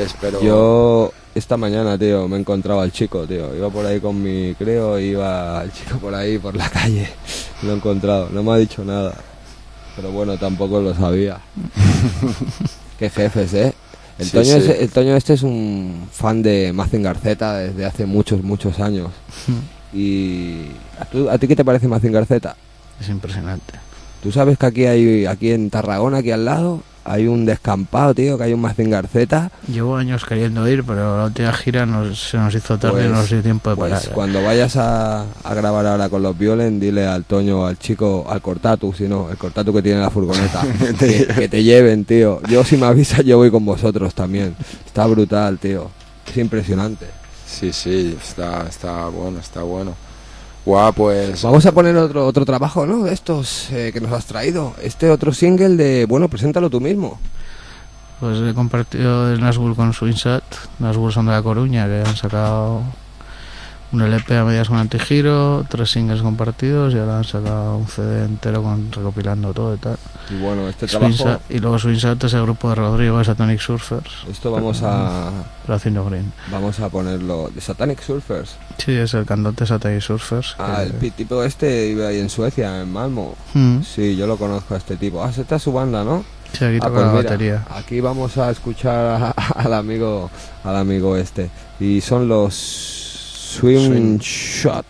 Yo esta mañana, tío, me he encontrado al chico, tío. Iba por ahí con mi creo, iba el chico por ahí, por la calle. Lo he encontrado, no me ha dicho nada. Pero bueno, tampoco lo sabía. Qué jefes, ¿eh? El Toño este es un fan de Mazinger Z desde hace muchos años. ¿Y a ti qué te parece Mazinger Z? Es impresionante. ¿Tú sabes que aquí en Tarragona, aquí al lado, hay un descampado, tío, que hay un Mazinger Z? Llevo años queriendo ir, pero la última gira se nos hizo tarde y no nos dio tiempo de parar. Cuando vayas a grabar ahora con los Violen, dile al Toño, al chico, al Cortatu, si no, el Cortatu que tiene la furgoneta, que te lleven, tío. Yo, si me avisas, yo voy con vosotros también. Está brutal, tío. Es impresionante. Sí, está bueno. Guau, pues... Vamos a poner otro trabajo, ¿no? De estos que nos has traído. Este otro single de... Bueno, preséntalo tú mismo. Pues he compartido el Nazgûl con Swinsat. Nazgûl son de La Coruña, que han sacado un LP a medias con Antigiro, 3 singles compartidos y ahora han sacado un CD entero recopilando todo y tal. Y bueno, este trabajo... Y luego Swinsat es el grupo de Rodrigo de Satanic Surfers. Esto vamos a... Haciendo Green. Vamos a ponerlo... ¿De Satanic Surfers? Sí, es el cantante Satanic Surfers. El tipo este iba ahí en Suecia, en Malmo. Sí, yo lo conozco a este tipo. Esta es su banda, ¿no? Sí, aquí toca la batería. Aquí vamos a escuchar al amigo este. Y son los Swing Shot.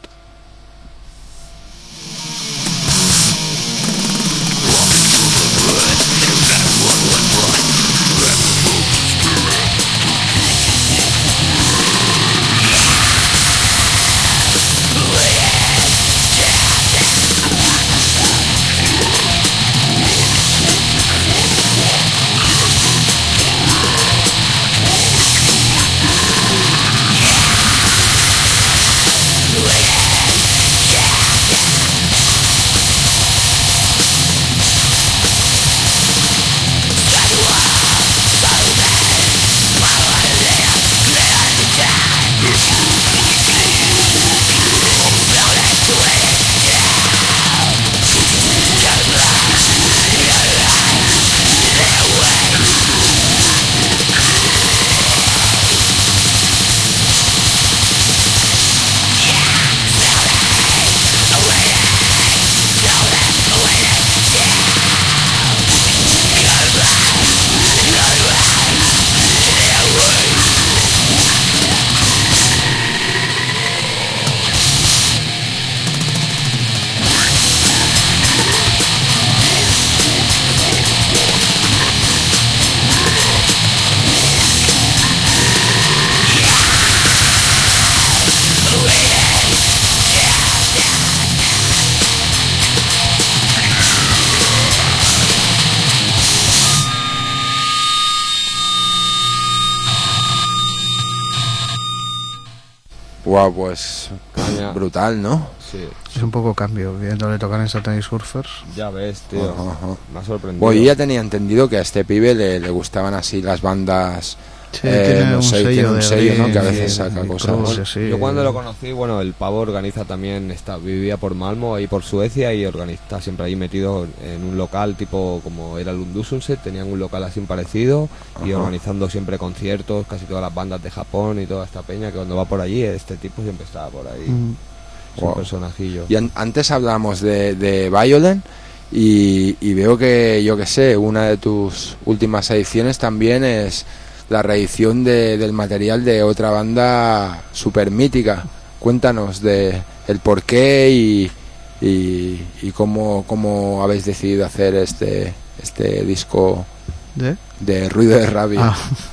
Guau, pues Caña. brutal, ¿no? Sí. Es un poco cambio, viéndole tocar en Satanic Surfers. Ya ves, tío. Ajá. Me ha sorprendido. Bueno, yo ya tenía entendido que a este pibe le gustaban así las bandas. Sí, tiene no un sé, sello tiene un de sello, ¿no? Green, Que a veces sí, saca y cosas. Cruz, sí. Yo cuando lo conocí, bueno, el pavo organiza también, vivía por Malmo, ahí por Suecia, y está siempre ahí metido en un local tipo como era el Undusunset, tenían un local así parecido, y Ajá. organizando siempre conciertos, casi todas las bandas de Japón y toda esta peña, que cuando va por allí, este tipo siempre estaba por ahí. Es un Wow. personajillo. Y antes hablamos de Violent y veo que, yo que sé, una de tus últimas ediciones también es la reedición del material de otra banda super mítica. Cuéntanos de el porqué y cómo habéis decidido hacer este disco de Ruido de Rabia.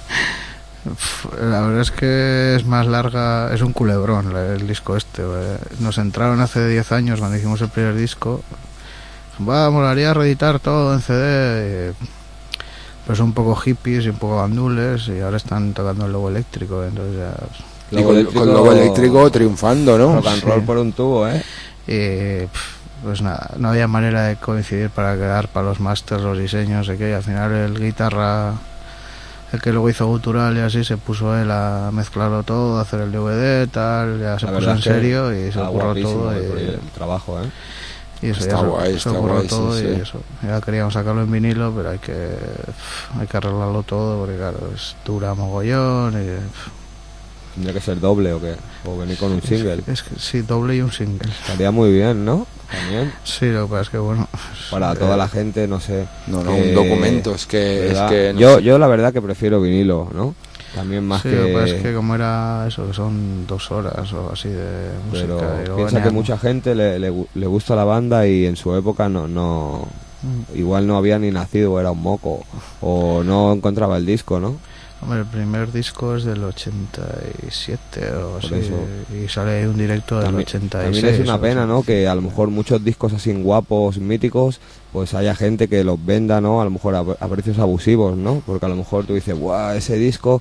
La verdad es que es más larga, es un culebrón el disco este. Nos entraron hace 10 años cuando hicimos el primer disco. Molaría reeditar todo en CD. Pero son un poco hippies y un poco gandules, y ahora están tocando el Lobo Eléctrico, entonces ya... Y con Lobo Eléctrico triunfando, ¿no? Rock and roll por un tubo, ¿eh? Y pues nada, no había manera de coincidir para quedar para los masters, los diseños, y al final el guitarra, el que luego hizo Gutural y así, se puso él a mezclarlo todo, a hacer el DVD, tal, ya se puso en serio y se ocurrió todo. El trabajo, ¿eh? Y eso está ya guay, se ocurrió todo, sí, y sí. eso. Ya queríamos sacarlo en vinilo, pero hay que arreglarlo todo, porque claro, dura mogollón y... Tendría que ser doble o qué, o venir con un single. Es que sí, doble y un single. Estaría muy bien, ¿no? También. Sí, lo que pasa es que bueno... Para toda la gente, no sé. No, un documento, es que no yo, sé. yo la verdad que prefiero vinilo, ¿no? También más sí, que... lo que pasa es que como era eso, que son 2 horas o así de música... Pero y luego piensa que venía- mucha gente le gusta la banda y en su época no igual no había ni nacido, o era un moco, o no encontraba el disco, ¿no? Hombre, el primer disco es del 87 o Por así, eso. y sale ahí un directo del 86. También es una o pena, así. ¿no? Que a lo mejor muchos discos así guapos, míticos, pues haya gente que los venda, ¿no? A lo mejor a precios abusivos, ¿no? Porque a lo mejor tú dices, ¡guau! Ese disco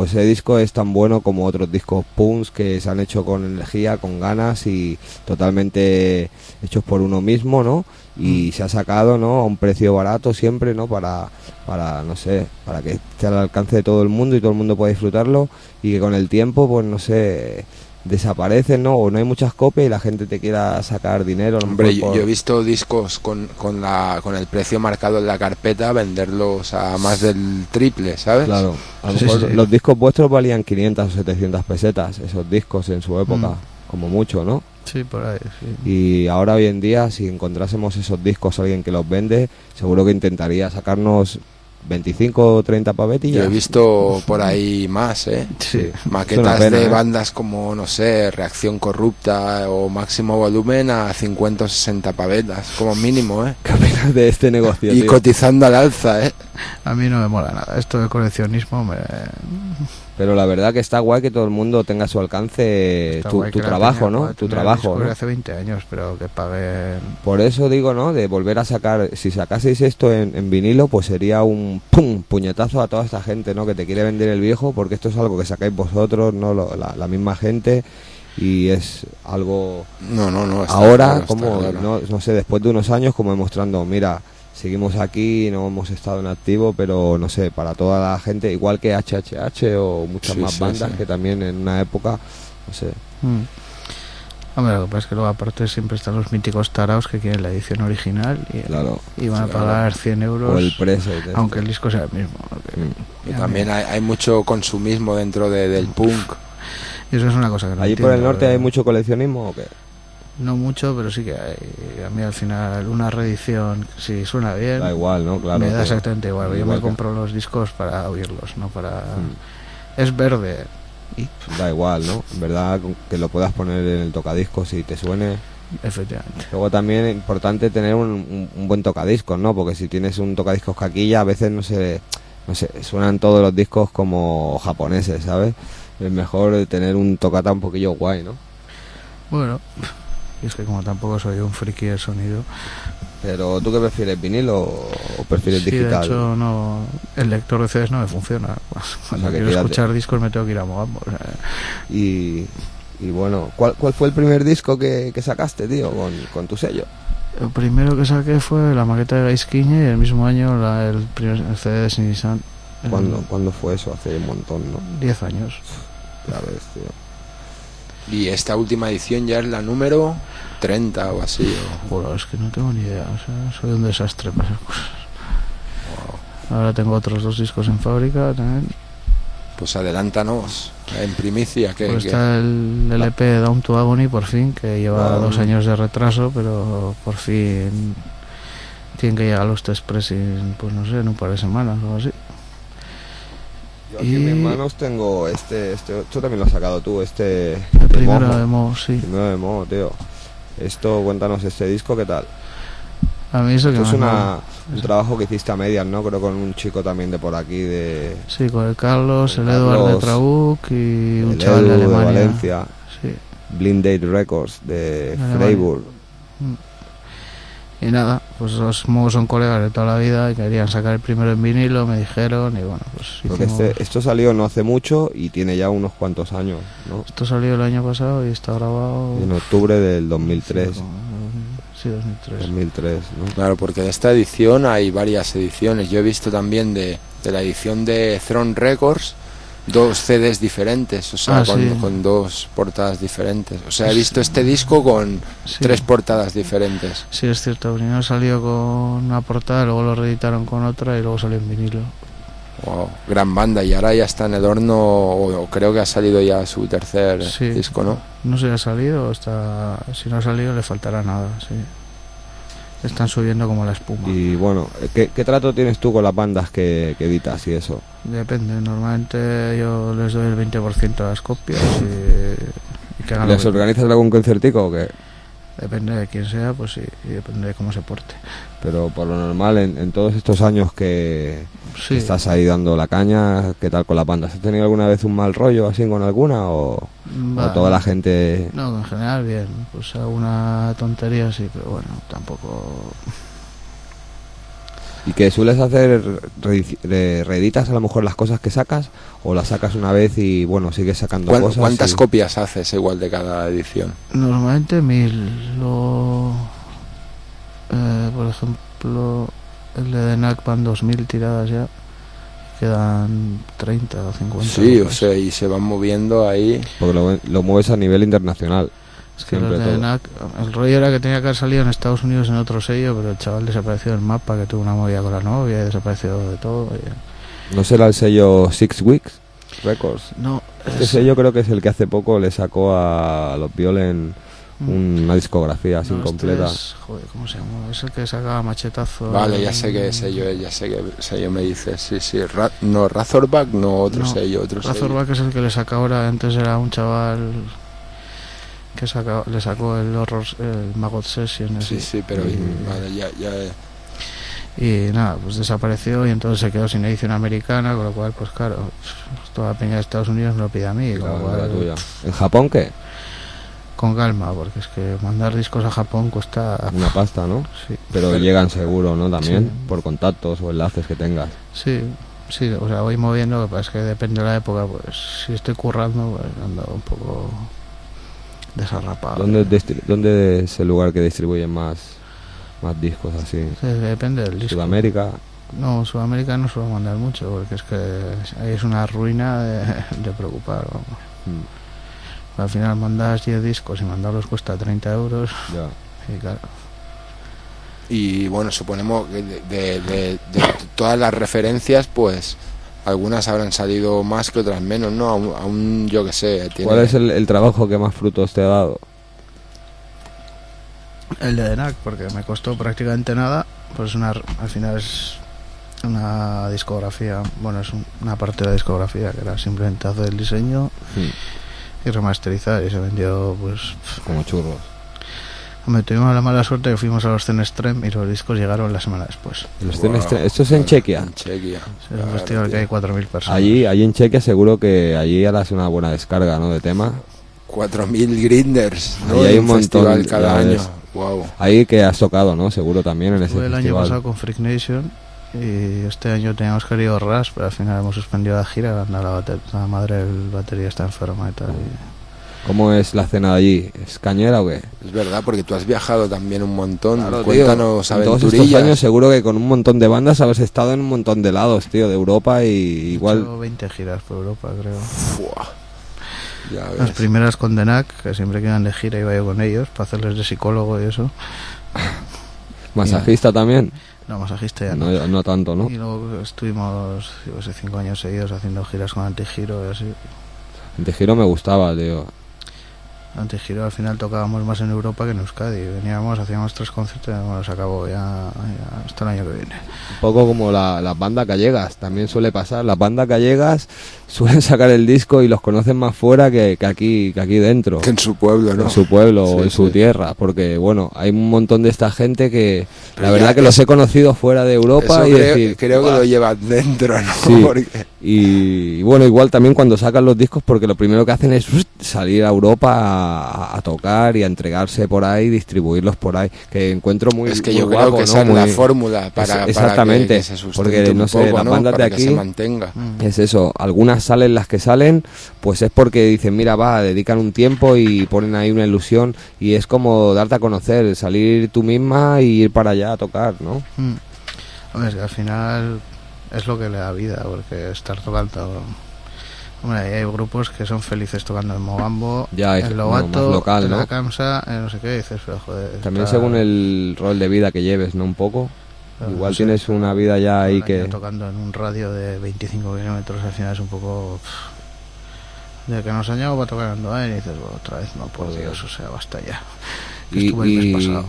es tan bueno como otros discos punks que se han hecho con energía, con ganas y totalmente hechos por uno mismo, ¿no? Y se ha sacado, ¿no? A un precio barato siempre, ¿no? Para no sé, para que esté al alcance de todo el mundo y todo el mundo pueda disfrutarlo, y que con el tiempo, pues no sé, desaparecen, ¿no? O no hay muchas copias y la gente te quiera sacar dinero. A lo Hombre, mejor yo he visto discos con el precio marcado en la carpeta venderlos a más del triple, ¿sabes? Claro, a lo Sí, mejor sí. los discos vuestros valían 500 o 700 pesetas, esos discos en su época, como mucho, ¿no? Sí, por ahí, sí. Y ahora hoy en día, si encontrásemos esos discos a alguien que los vende, seguro que intentaría sacarnos 25 o 30 pavetillas. Yo he visto por ahí más, Sí. maquetas Es una pena, de ¿eh? bandas como, no sé, Reacción Corrupta o Máximo Volumen a 50 o 60 pavetas, como mínimo, ¿Qué opinas de este negocio, Y tío? cotizando al alza, A mí no me mola nada. Esto del coleccionismo me... Pero la verdad que está guay que todo el mundo tenga a su alcance está tu guay que la trabajo, peña ¿no? pueda Tu tener trabajo, discos de ¿no? hace 20 años, pero que paguen... Por eso digo, ¿no? De volver a sacar, si sacaseis esto en vinilo, pues sería un ¡pum! Puñetazo a toda esta gente, ¿no? Que te quiere vender el viejo, porque esto es algo que sacáis vosotros, ¿no? La misma gente, y es algo... No. Está Ahora, claro, está como, claro. no sé, después de unos años, como demostrando, mira, seguimos aquí, no hemos estado en activo, pero no sé, para toda la gente, igual que HHH o muchas Sí, más sí, bandas sí. que también en una época, no sé. Hombre, lo que pasa es que luego aparte siempre están los míticos taraos que quieren la edición original y van a pagar 100 euros, O el preset. aunque el disco sea el mismo. Y también hay mucho consumismo dentro del punk. Y eso es una cosa que no ¿Allí por entiendo, el norte porque- hay mucho coleccionismo o qué? No mucho, pero sí que hay. A mí al final una reedición, si suena bien, Da igual, ¿no? Claro. me da pero- exactamente igual. Yo igual me que- compro los discos para oírlos, no para... Es verde. Y Da igual, ¿no? En verdad, que lo puedas poner en el tocadiscos y te suene. efectivamente. Luego también es importante tener un buen tocadiscos, ¿no? Porque si tienes un tocadiscos caquilla, a veces no sé, suenan todos los discos como japoneses, ¿sabes? Es mejor tener un tocata un poquillo guay, ¿no? Bueno, y es que como tampoco soy un friki del sonido... Pero ¿tú qué prefieres, vinilo o prefieres Sí, digital? de hecho, no, el lector de CDs no me funciona. Cuando que quiero quédate. escuchar discos me tengo que ir a Mogambo. O sea, Y Y bueno, ¿cuál fue el primer disco que sacaste, tío, con tu sello? El primero que saqué fue la maqueta de Gaisquiñe y el mismo año el CD de Sinisan. ¿Cuándo fue eso? Hace un montón, ¿no? 10 años. Ya ves, tío. Y esta última edición ya es la número 30 o así. Bueno, es que no tengo ni idea, o sea, soy un desastre para esas cosas. Ahora tengo otros 2 discos en fábrica también. Pues adelántanos, en primicia. Pues está el LP Down to Agony, por fin, que lleva 2 años de retraso, pero por fin tienen que llegar los test pressing, pues no sé, en un par de semanas o algo así. Yo aquí en mis manos tengo este también lo has sacado tú, el primero de Mo, sí. El primero de Mo, tío. Esto, cuéntanos, este disco, ¿qué tal? A mí eso que es un trabajo que hiciste a medias, ¿no? Creo con un chico también de por aquí, Sí, con el Carlos, el Eduard de Trabuc y un chaval de Alemania. De Valencia. Sí. Blind Date Records de Freiburg. Y nada, pues los Mo son colegas de toda la vida y querían sacar el primero en vinilo, me dijeron, y bueno, pues porque esto salió no hace mucho y tiene ya unos cuantos años, ¿no? Esto salió el año pasado y está grabado en octubre del 2003. Sí, 2003. 2003, ¿no? Claro, porque de esta edición hay varias ediciones. Yo he visto también de la edición de Throne Records 2 CDs diferentes, o sea, con 2 portadas diferentes. O sea, he visto este disco con 3 portadas diferentes. Sí, es cierto. Primero salió con una portada, luego lo reeditaron con otra y luego salió en vinilo. Wow, gran banda. Y ahora ya está en el horno, o creo que ha salido ya su tercer disco, ¿no? No sé si ha salido, si no ha salido le faltará nada, sí. Están subiendo como la espuma. Y bueno, ¿qué trato tienes tú con las bandas que editas y eso? Depende, normalmente yo les doy el 20% a las copias y que hagan ¿Les organizas algún concertico o qué? Depende de quién sea, pues sí, y depende de cómo se porte. Pero por lo normal, en todos estos años que estás ahí dando la caña, ¿qué tal con las bandas? ¿Has tenido alguna vez un mal rollo así con alguna o toda la gente...? No, en general bien, pues alguna tontería sí, pero bueno, tampoco... ¿Y que sueles hacer? ¿Reeditas a lo mejor las cosas que sacas o las sacas una vez y bueno, sigues sacando cosas? ¿Cuántas copias haces igual de cada edición? Normalmente 1000. Por ejemplo, el de NAC van 2000 tiradas ya, quedan 30 o 50. Sí, o sea, y se van moviendo ahí. Porque lo mueves a nivel internacional. Es que los de NAC, el rollo era que tenía que haber salido en Estados Unidos en otro sello, pero el chaval desapareció del mapa, que tuvo una movida con la novia y desapareció de todo. ¿No será el sello Six Weeks Records? No. Este sello creo que es el que hace poco le sacó a los Violen una discografía así incompleta. Joder, ¿cómo se llama? Es el que sacaba Machetazo. Vale, ya sé qué sello es, ya sé qué sello me dices. Sí, Razorback, no, otro sello. Razorback es el que le saca ahora, antes era un chaval... que le sacó el Maggot Session. Sí, pero vale, ya. Y nada, pues desapareció y entonces se quedó sin edición americana, con lo cual, pues claro, toda la peña de Estados Unidos me lo pide a mí. Tuya. ¿En Japón qué? Con calma, porque es que mandar discos a Japón cuesta... una pasta, ¿no? Sí. Pero llegan seguro, ¿no? También, por contactos o enlaces que tengas. Sí, o sea, voy moviendo, lo que pasa es que depende de la época, pues si estoy currando, pues ando un poco... desarrapado. ¿Dónde es el lugar que distribuyen más discos así? Sí, depende del disco. ¿Sudamérica? No, Sudamérica no suelo mandar mucho, porque es que ahí es una ruina de preocupar. Al final mandas 10 discos y mandarlos cuesta 30 euros. Ya. Y claro. Y bueno, suponemos que de todas las referencias, pues algunas habrán salido más que otras menos, ¿no? Aún yo que sé. ¿Cuál es el trabajo que más frutos te ha dado? El de DENAC, porque me costó prácticamente nada. Pues al final es una discografía, bueno, es una parte de la discografía que era simplemente hacer el diseño y remasterizar, y se vendió pues como churros. Me tuvimos la mala suerte que fuimos a los Censtrem y los discos llegaron la semana después. ¿Esto es en Chequia? En Chequia. Es un festival que hay 4.000 personas. Allí en Chequia seguro que allí harás una buena descarga, ¿no? De tema. 4.000 grinders, ¿no? Ahí hay un montón cada año. Wow. Ahí que has tocado, ¿no? Seguro también en ese festival. El año pasado con Freak Nation y este año teníamos querido Rush, pero al final hemos suspendido la gira. La madre del batería está enferma y tal. ¿Cómo es la escena de allí? ¿Es cañera o qué? Es verdad, porque tú has viajado también un montón. Claro, Cuéntanos tío, en todos aventurillas. estos años seguro que con un montón de bandas habéis estado en un montón de lados, tío, de Europa y igual... He hecho 20 giras por Europa, creo. Fua. Ya ves. Las primeras con Denac, que siempre que iban de gira iba yo con ellos para hacerles de psicólogo y eso. ¿Masajista también? No, masajista ya no. No tanto, ¿no? Y luego estuvimos, yo qué sé, 5 años seguidos haciendo giras con Antigiro y así. Antigiro me gustaba, tío. Antigiro al final tocábamos más en Europa que en Euskadi. Veníamos, hacíamos 3 conciertos y bueno, se acabó ya hasta el año que viene. Un poco como las bandas gallegas, también suele pasar. Las bandas gallegas suelen sacar el disco y los conocen más fuera que aquí dentro. Que en su pueblo, ¿no? En su pueblo Sí, o en su sí. tierra, porque bueno, hay un montón de esta gente que Pero la verdad ya que los he conocido fuera de Europa Eso y creo, decir, creo que "Buah". lo llevas dentro, ¿no? Sí. Porque... Y bueno, igual también cuando sacan los discos, porque lo primero que hacen es salir a Europa a tocar y a entregarse por ahí, distribuirlos por ahí, que encuentro muy es que muy yo creo guapo, que ¿no? esa es la Muy- fórmula para exactamente, que se sustente porque no un sé, poco, las ¿no? bandas de Para que aquí se mantenga. es eso, algunas salen las que salen, pues es porque dicen, mira, va, dedican un tiempo y ponen ahí una ilusión y es como darte a conocer, salir tú misma y ir para allá a tocar, ¿no? Hombre, es que al final es lo que le da vida, porque estar tocando... Hombre, hay grupos que son felices tocando en Mogambo, Ya, es en más Lobato, local, en ¿no? la Camsa, no sé qué, dices, pero joder... También está- según el rol de vida que lleves, ¿no? Un poco. Claro, Igual no sé, tienes una vida ya ahí un año que... tocando en un radio de 25 kilómetros al final es un poco... De que nos han llegado para tocar en Andoain y dices, bueno, otra vez, no, por Dios, o sea, basta ya. Estuve el mes pasado.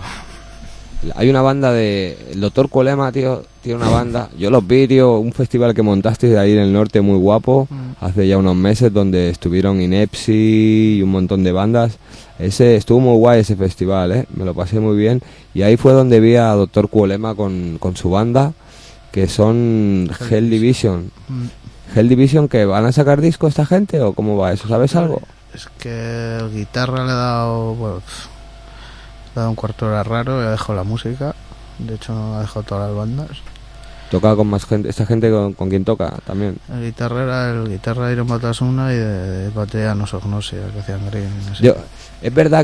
Hay una banda de... El Dr. Colema, tío, tiene una banda. Yo los vi, tío, un festival que montaste de ahí en el norte muy guapo, hace ya unos meses, donde estuvieron Inepsi y un montón de bandas. Estuvo muy guay ese festival, me lo pasé muy bien. Y ahí fue donde vi a Dr. Colema con su banda, que son Hell Division. Hell Division, ¿que van a sacar disco esta gente o cómo va eso? ¿Sabes algo? Es que el guitarra le ha dado... Bueno, le ha dado un cuarto de hora raro y ha dejado la música. De hecho, no ha dejado todas las bandas. Toca con más gente, esta gente con quien toca también. El guitarra era el guitarra de Iron Batasuna y de batería no Sognosi, el que hacían Green. No sé. Es verdad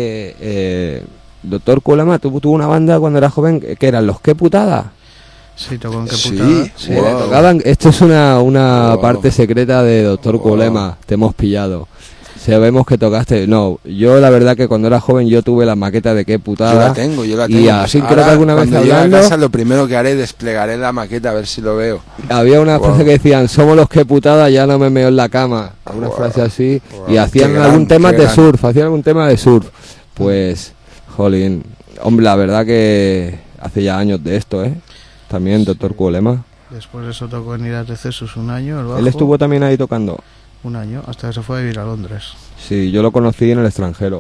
que Dr. Colema tuvo una banda cuando era joven que eran los Qué Putada. Sí, tocó en Qué Sí, Putada. Sí, wow. tocaban. Esto es una Wow. parte secreta de Dr. Wow. Colema. Te hemos pillado. Sabemos que tocaste. No, yo la verdad que cuando era joven yo tuve la maqueta de Qué Yo Putada. la tengo. Y así creo que alguna vez cuando llegue a hablando casa, lo primero que haré desplegaré la maqueta a ver si lo veo. había una Wow. frase que decían, somos los Qué Putada, ya no me meo en la cama. Una Wow. frase así. Wow. Y hacían Qué algún gran, tema qué de gran. surf. Hacían algún tema de surf. Pues, jolín. Hombre, la verdad que hace ya años de esto, También, Dr. Colema. Después de eso tocó en Iras de Cesus un año, el bajo. Él estuvo también ahí tocando. Un año, hasta que se fue a vivir a Londres. Sí, yo lo conocí en el extranjero.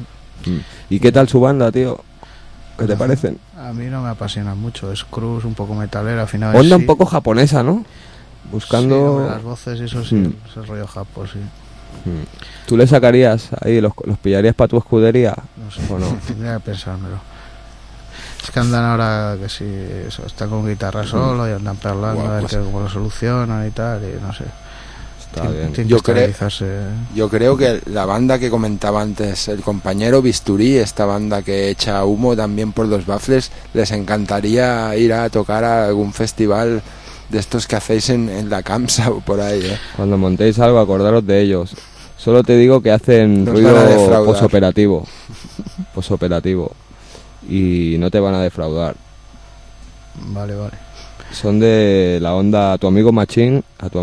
¿Y qué tal su banda, tío? ¿Qué te parecen? A mí no me apasiona mucho, es cruz, un poco metalera, al final Onda sí. un poco japonesa, ¿no? Sí, Buscando... hombre, las voces y eso sí, ese rollo japo, sí. ¿Tú le sacarías ahí, los pillarías para tu escudería? No sé, ¿O no? tendría que pensármelo. Es que andan ahora que sí, eso, están con guitarra solo y andan parlando Guau, a ver pues- que cómo lo solucionan y tal, y no sé. Está bien. Tienen Yo que creo- estabilizarse. Yo creo que la banda que comentaba antes el compañero Bisturí, esta banda que echa humo también por los baffles, les encantaría ir a tocar a algún festival de estos que hacéis en la Camsa o por ahí, Cuando montéis algo, acordaros de ellos. Solo te digo que hacen Nos ruido van a defraudar. posoperativo. Posoperativo. Y no te van a defraudar. Vale, vale. Son de la onda a tu amigo Machín,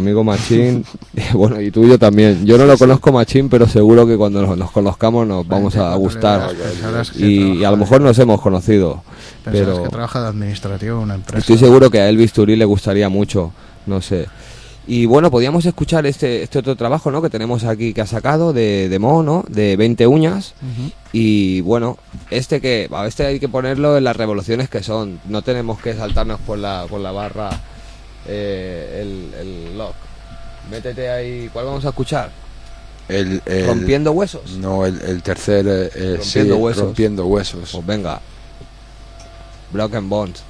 bueno, y tuyo también. Yo no lo conozco Machín, pero seguro que cuando nos conozcamos nos vamos a gustar. Pensarás que Y a lo mejor nos hemos conocido. Pero que trabaja de administrativo en una empresa. estoy seguro que a él Bisturí le gustaría mucho, no sé. Y bueno, podíamos escuchar este otro trabajo, ¿no? Que tenemos aquí que ha sacado de Mo, ¿no? De 20 uñas. Ujú. Y bueno, este hay que ponerlo en las revoluciones que son. No tenemos que saltarnos por la barra el lock. Métete ahí. ¿Cuál vamos a escuchar? el ¿Rompiendo huesos? No, el tercer Rompiendo huesos. Rompiendo huesos. Pues venga. Broken Bones.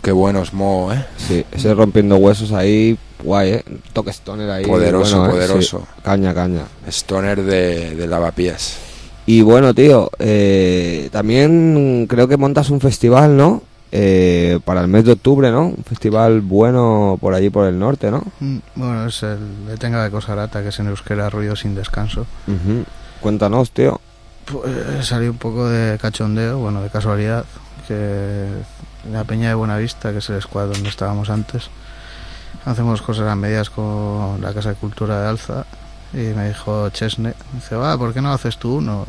qué buenos Mo, ¿eh? Sí, ese rompiendo huesos ahí, guay, toque stoner ahí. Poderoso, bueno, poderoso. Sí, caña. Stoner de lavapiés. Y bueno, tío, también creo que montas un festival, ¿no? Para el mes de octubre, ¿no? Un festival bueno por allí por el norte, ¿no? Bueno, es el Etenga de Cosarata, que es en euskera Ruido sin descanso. Cuéntanos, tío. Pues salí un poco de cachondeo, bueno, de casualidad, que la Peña de Buenavista, que es el squad donde estábamos antes, hacemos cosas a medias con la Casa de Cultura de Alza, y me dijo Chesne, dice, ¿por qué no haces tú uno?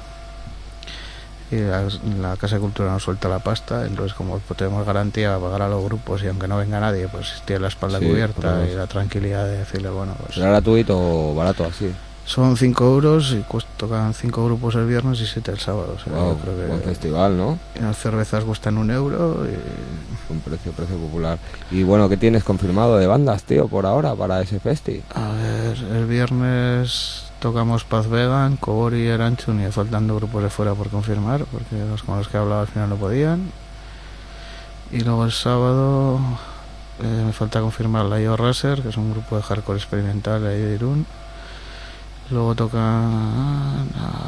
Y la Casa de Cultura nos suelta la pasta, entonces como tenemos garantía para pagar a los grupos y aunque no venga nadie, pues tiene la espalda cubierta y la tranquilidad de decirle, bueno, pues... ¿Será gratuito o barato así? Son 5 euros y tocan 5 grupos el viernes y 7 el sábado. O sea, wow, yo creo que buen festival, ¿no? Las cervezas cuestan 1 euro y... Un precio popular. Y bueno, ¿qué tienes confirmado de bandas, tío, por ahora, para ese festi? A ver, el viernes tocamos Paz Vegan, Kobori y Eranchun, y faltan 2 grupos de fuera por confirmar, porque los con los que he hablado al final no podían. Y luego el sábado me falta confirmar la IO Racer, que es un grupo de hardcore experimental ahí de Irún. Luego tocan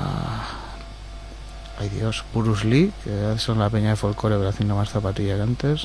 ay Dios, Purus Lee, que son la peña de folclore, pero haciendo más zapatilla que antes.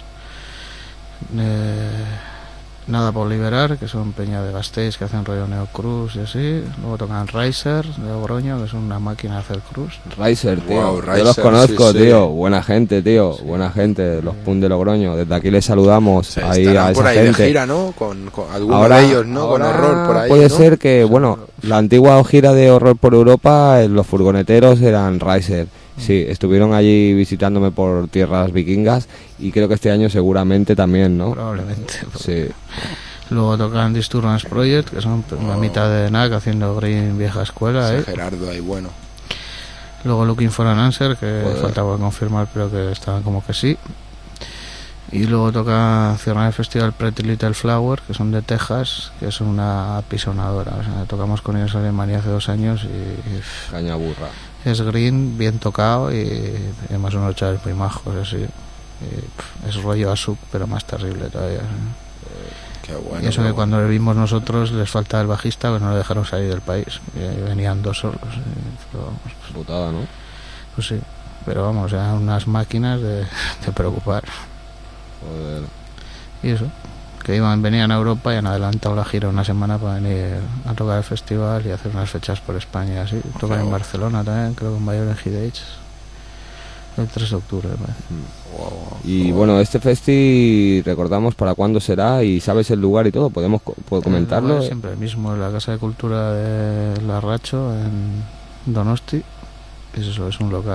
Nada por liberar, que son peña de Gasteiz, que hacen rollo Neocruz y así. Luego tocan Riser de Logroño, que es una máquina de hacer cruz. Riser, tío. Wow, yo los conozco, sí, tío. Buena gente, tío. Sí. Buena gente, los Pun de Logroño. Desde aquí les saludamos sí, ahí a esa por ahí gente. De gira, ¿no? Con algunos de ellos, ¿no? Con Horror por ahí, puede ¿no? ser que, bueno, la antigua gira de Horror por Europa, los furgoneteros eran Riser. Sí, estuvieron allí visitándome por tierras vikingas y creo que este año seguramente también, ¿no? Probablemente. Sí. Luego tocan Disturbance Project, que son la mitad de NAC haciendo Green vieja escuela, Gerardo ahí, bueno. Luego Looking for an Answer, que falta por confirmar, pero que estaban como que sí. Y luego toca cierran el festival Pretty Little Flower, que son de Texas, que es una pisonadora. O sea, tocamos con ellos en Alemania hace 2 años y... Caña burra. Es green, bien tocado y además unos chavales muy majos, así. Y, es rollo Asuk, pero más terrible todavía. Qué bueno, y eso que cuando le vimos nosotros les falta el bajista, que no le dejaron salir del país. Y venían 2 solos. Pero vamos, pues, putada, ¿no? Pues sí, pero vamos, eran unas máquinas de preocupar. Joder. Y eso, que venían a Europa y han adelantado la gira una semana para venir a tocar el festival y hacer unas fechas por España, así. Tocan en Barcelona también, creo que en Violent Hidage el 3 de octubre, me parece. Y bueno, este festi recordamos para cuándo será y sabes el lugar y todo, ¿puedo comentarlo? Siempre el mismo, en la Casa de Cultura de Larracho en Donosti. Es eso, es un local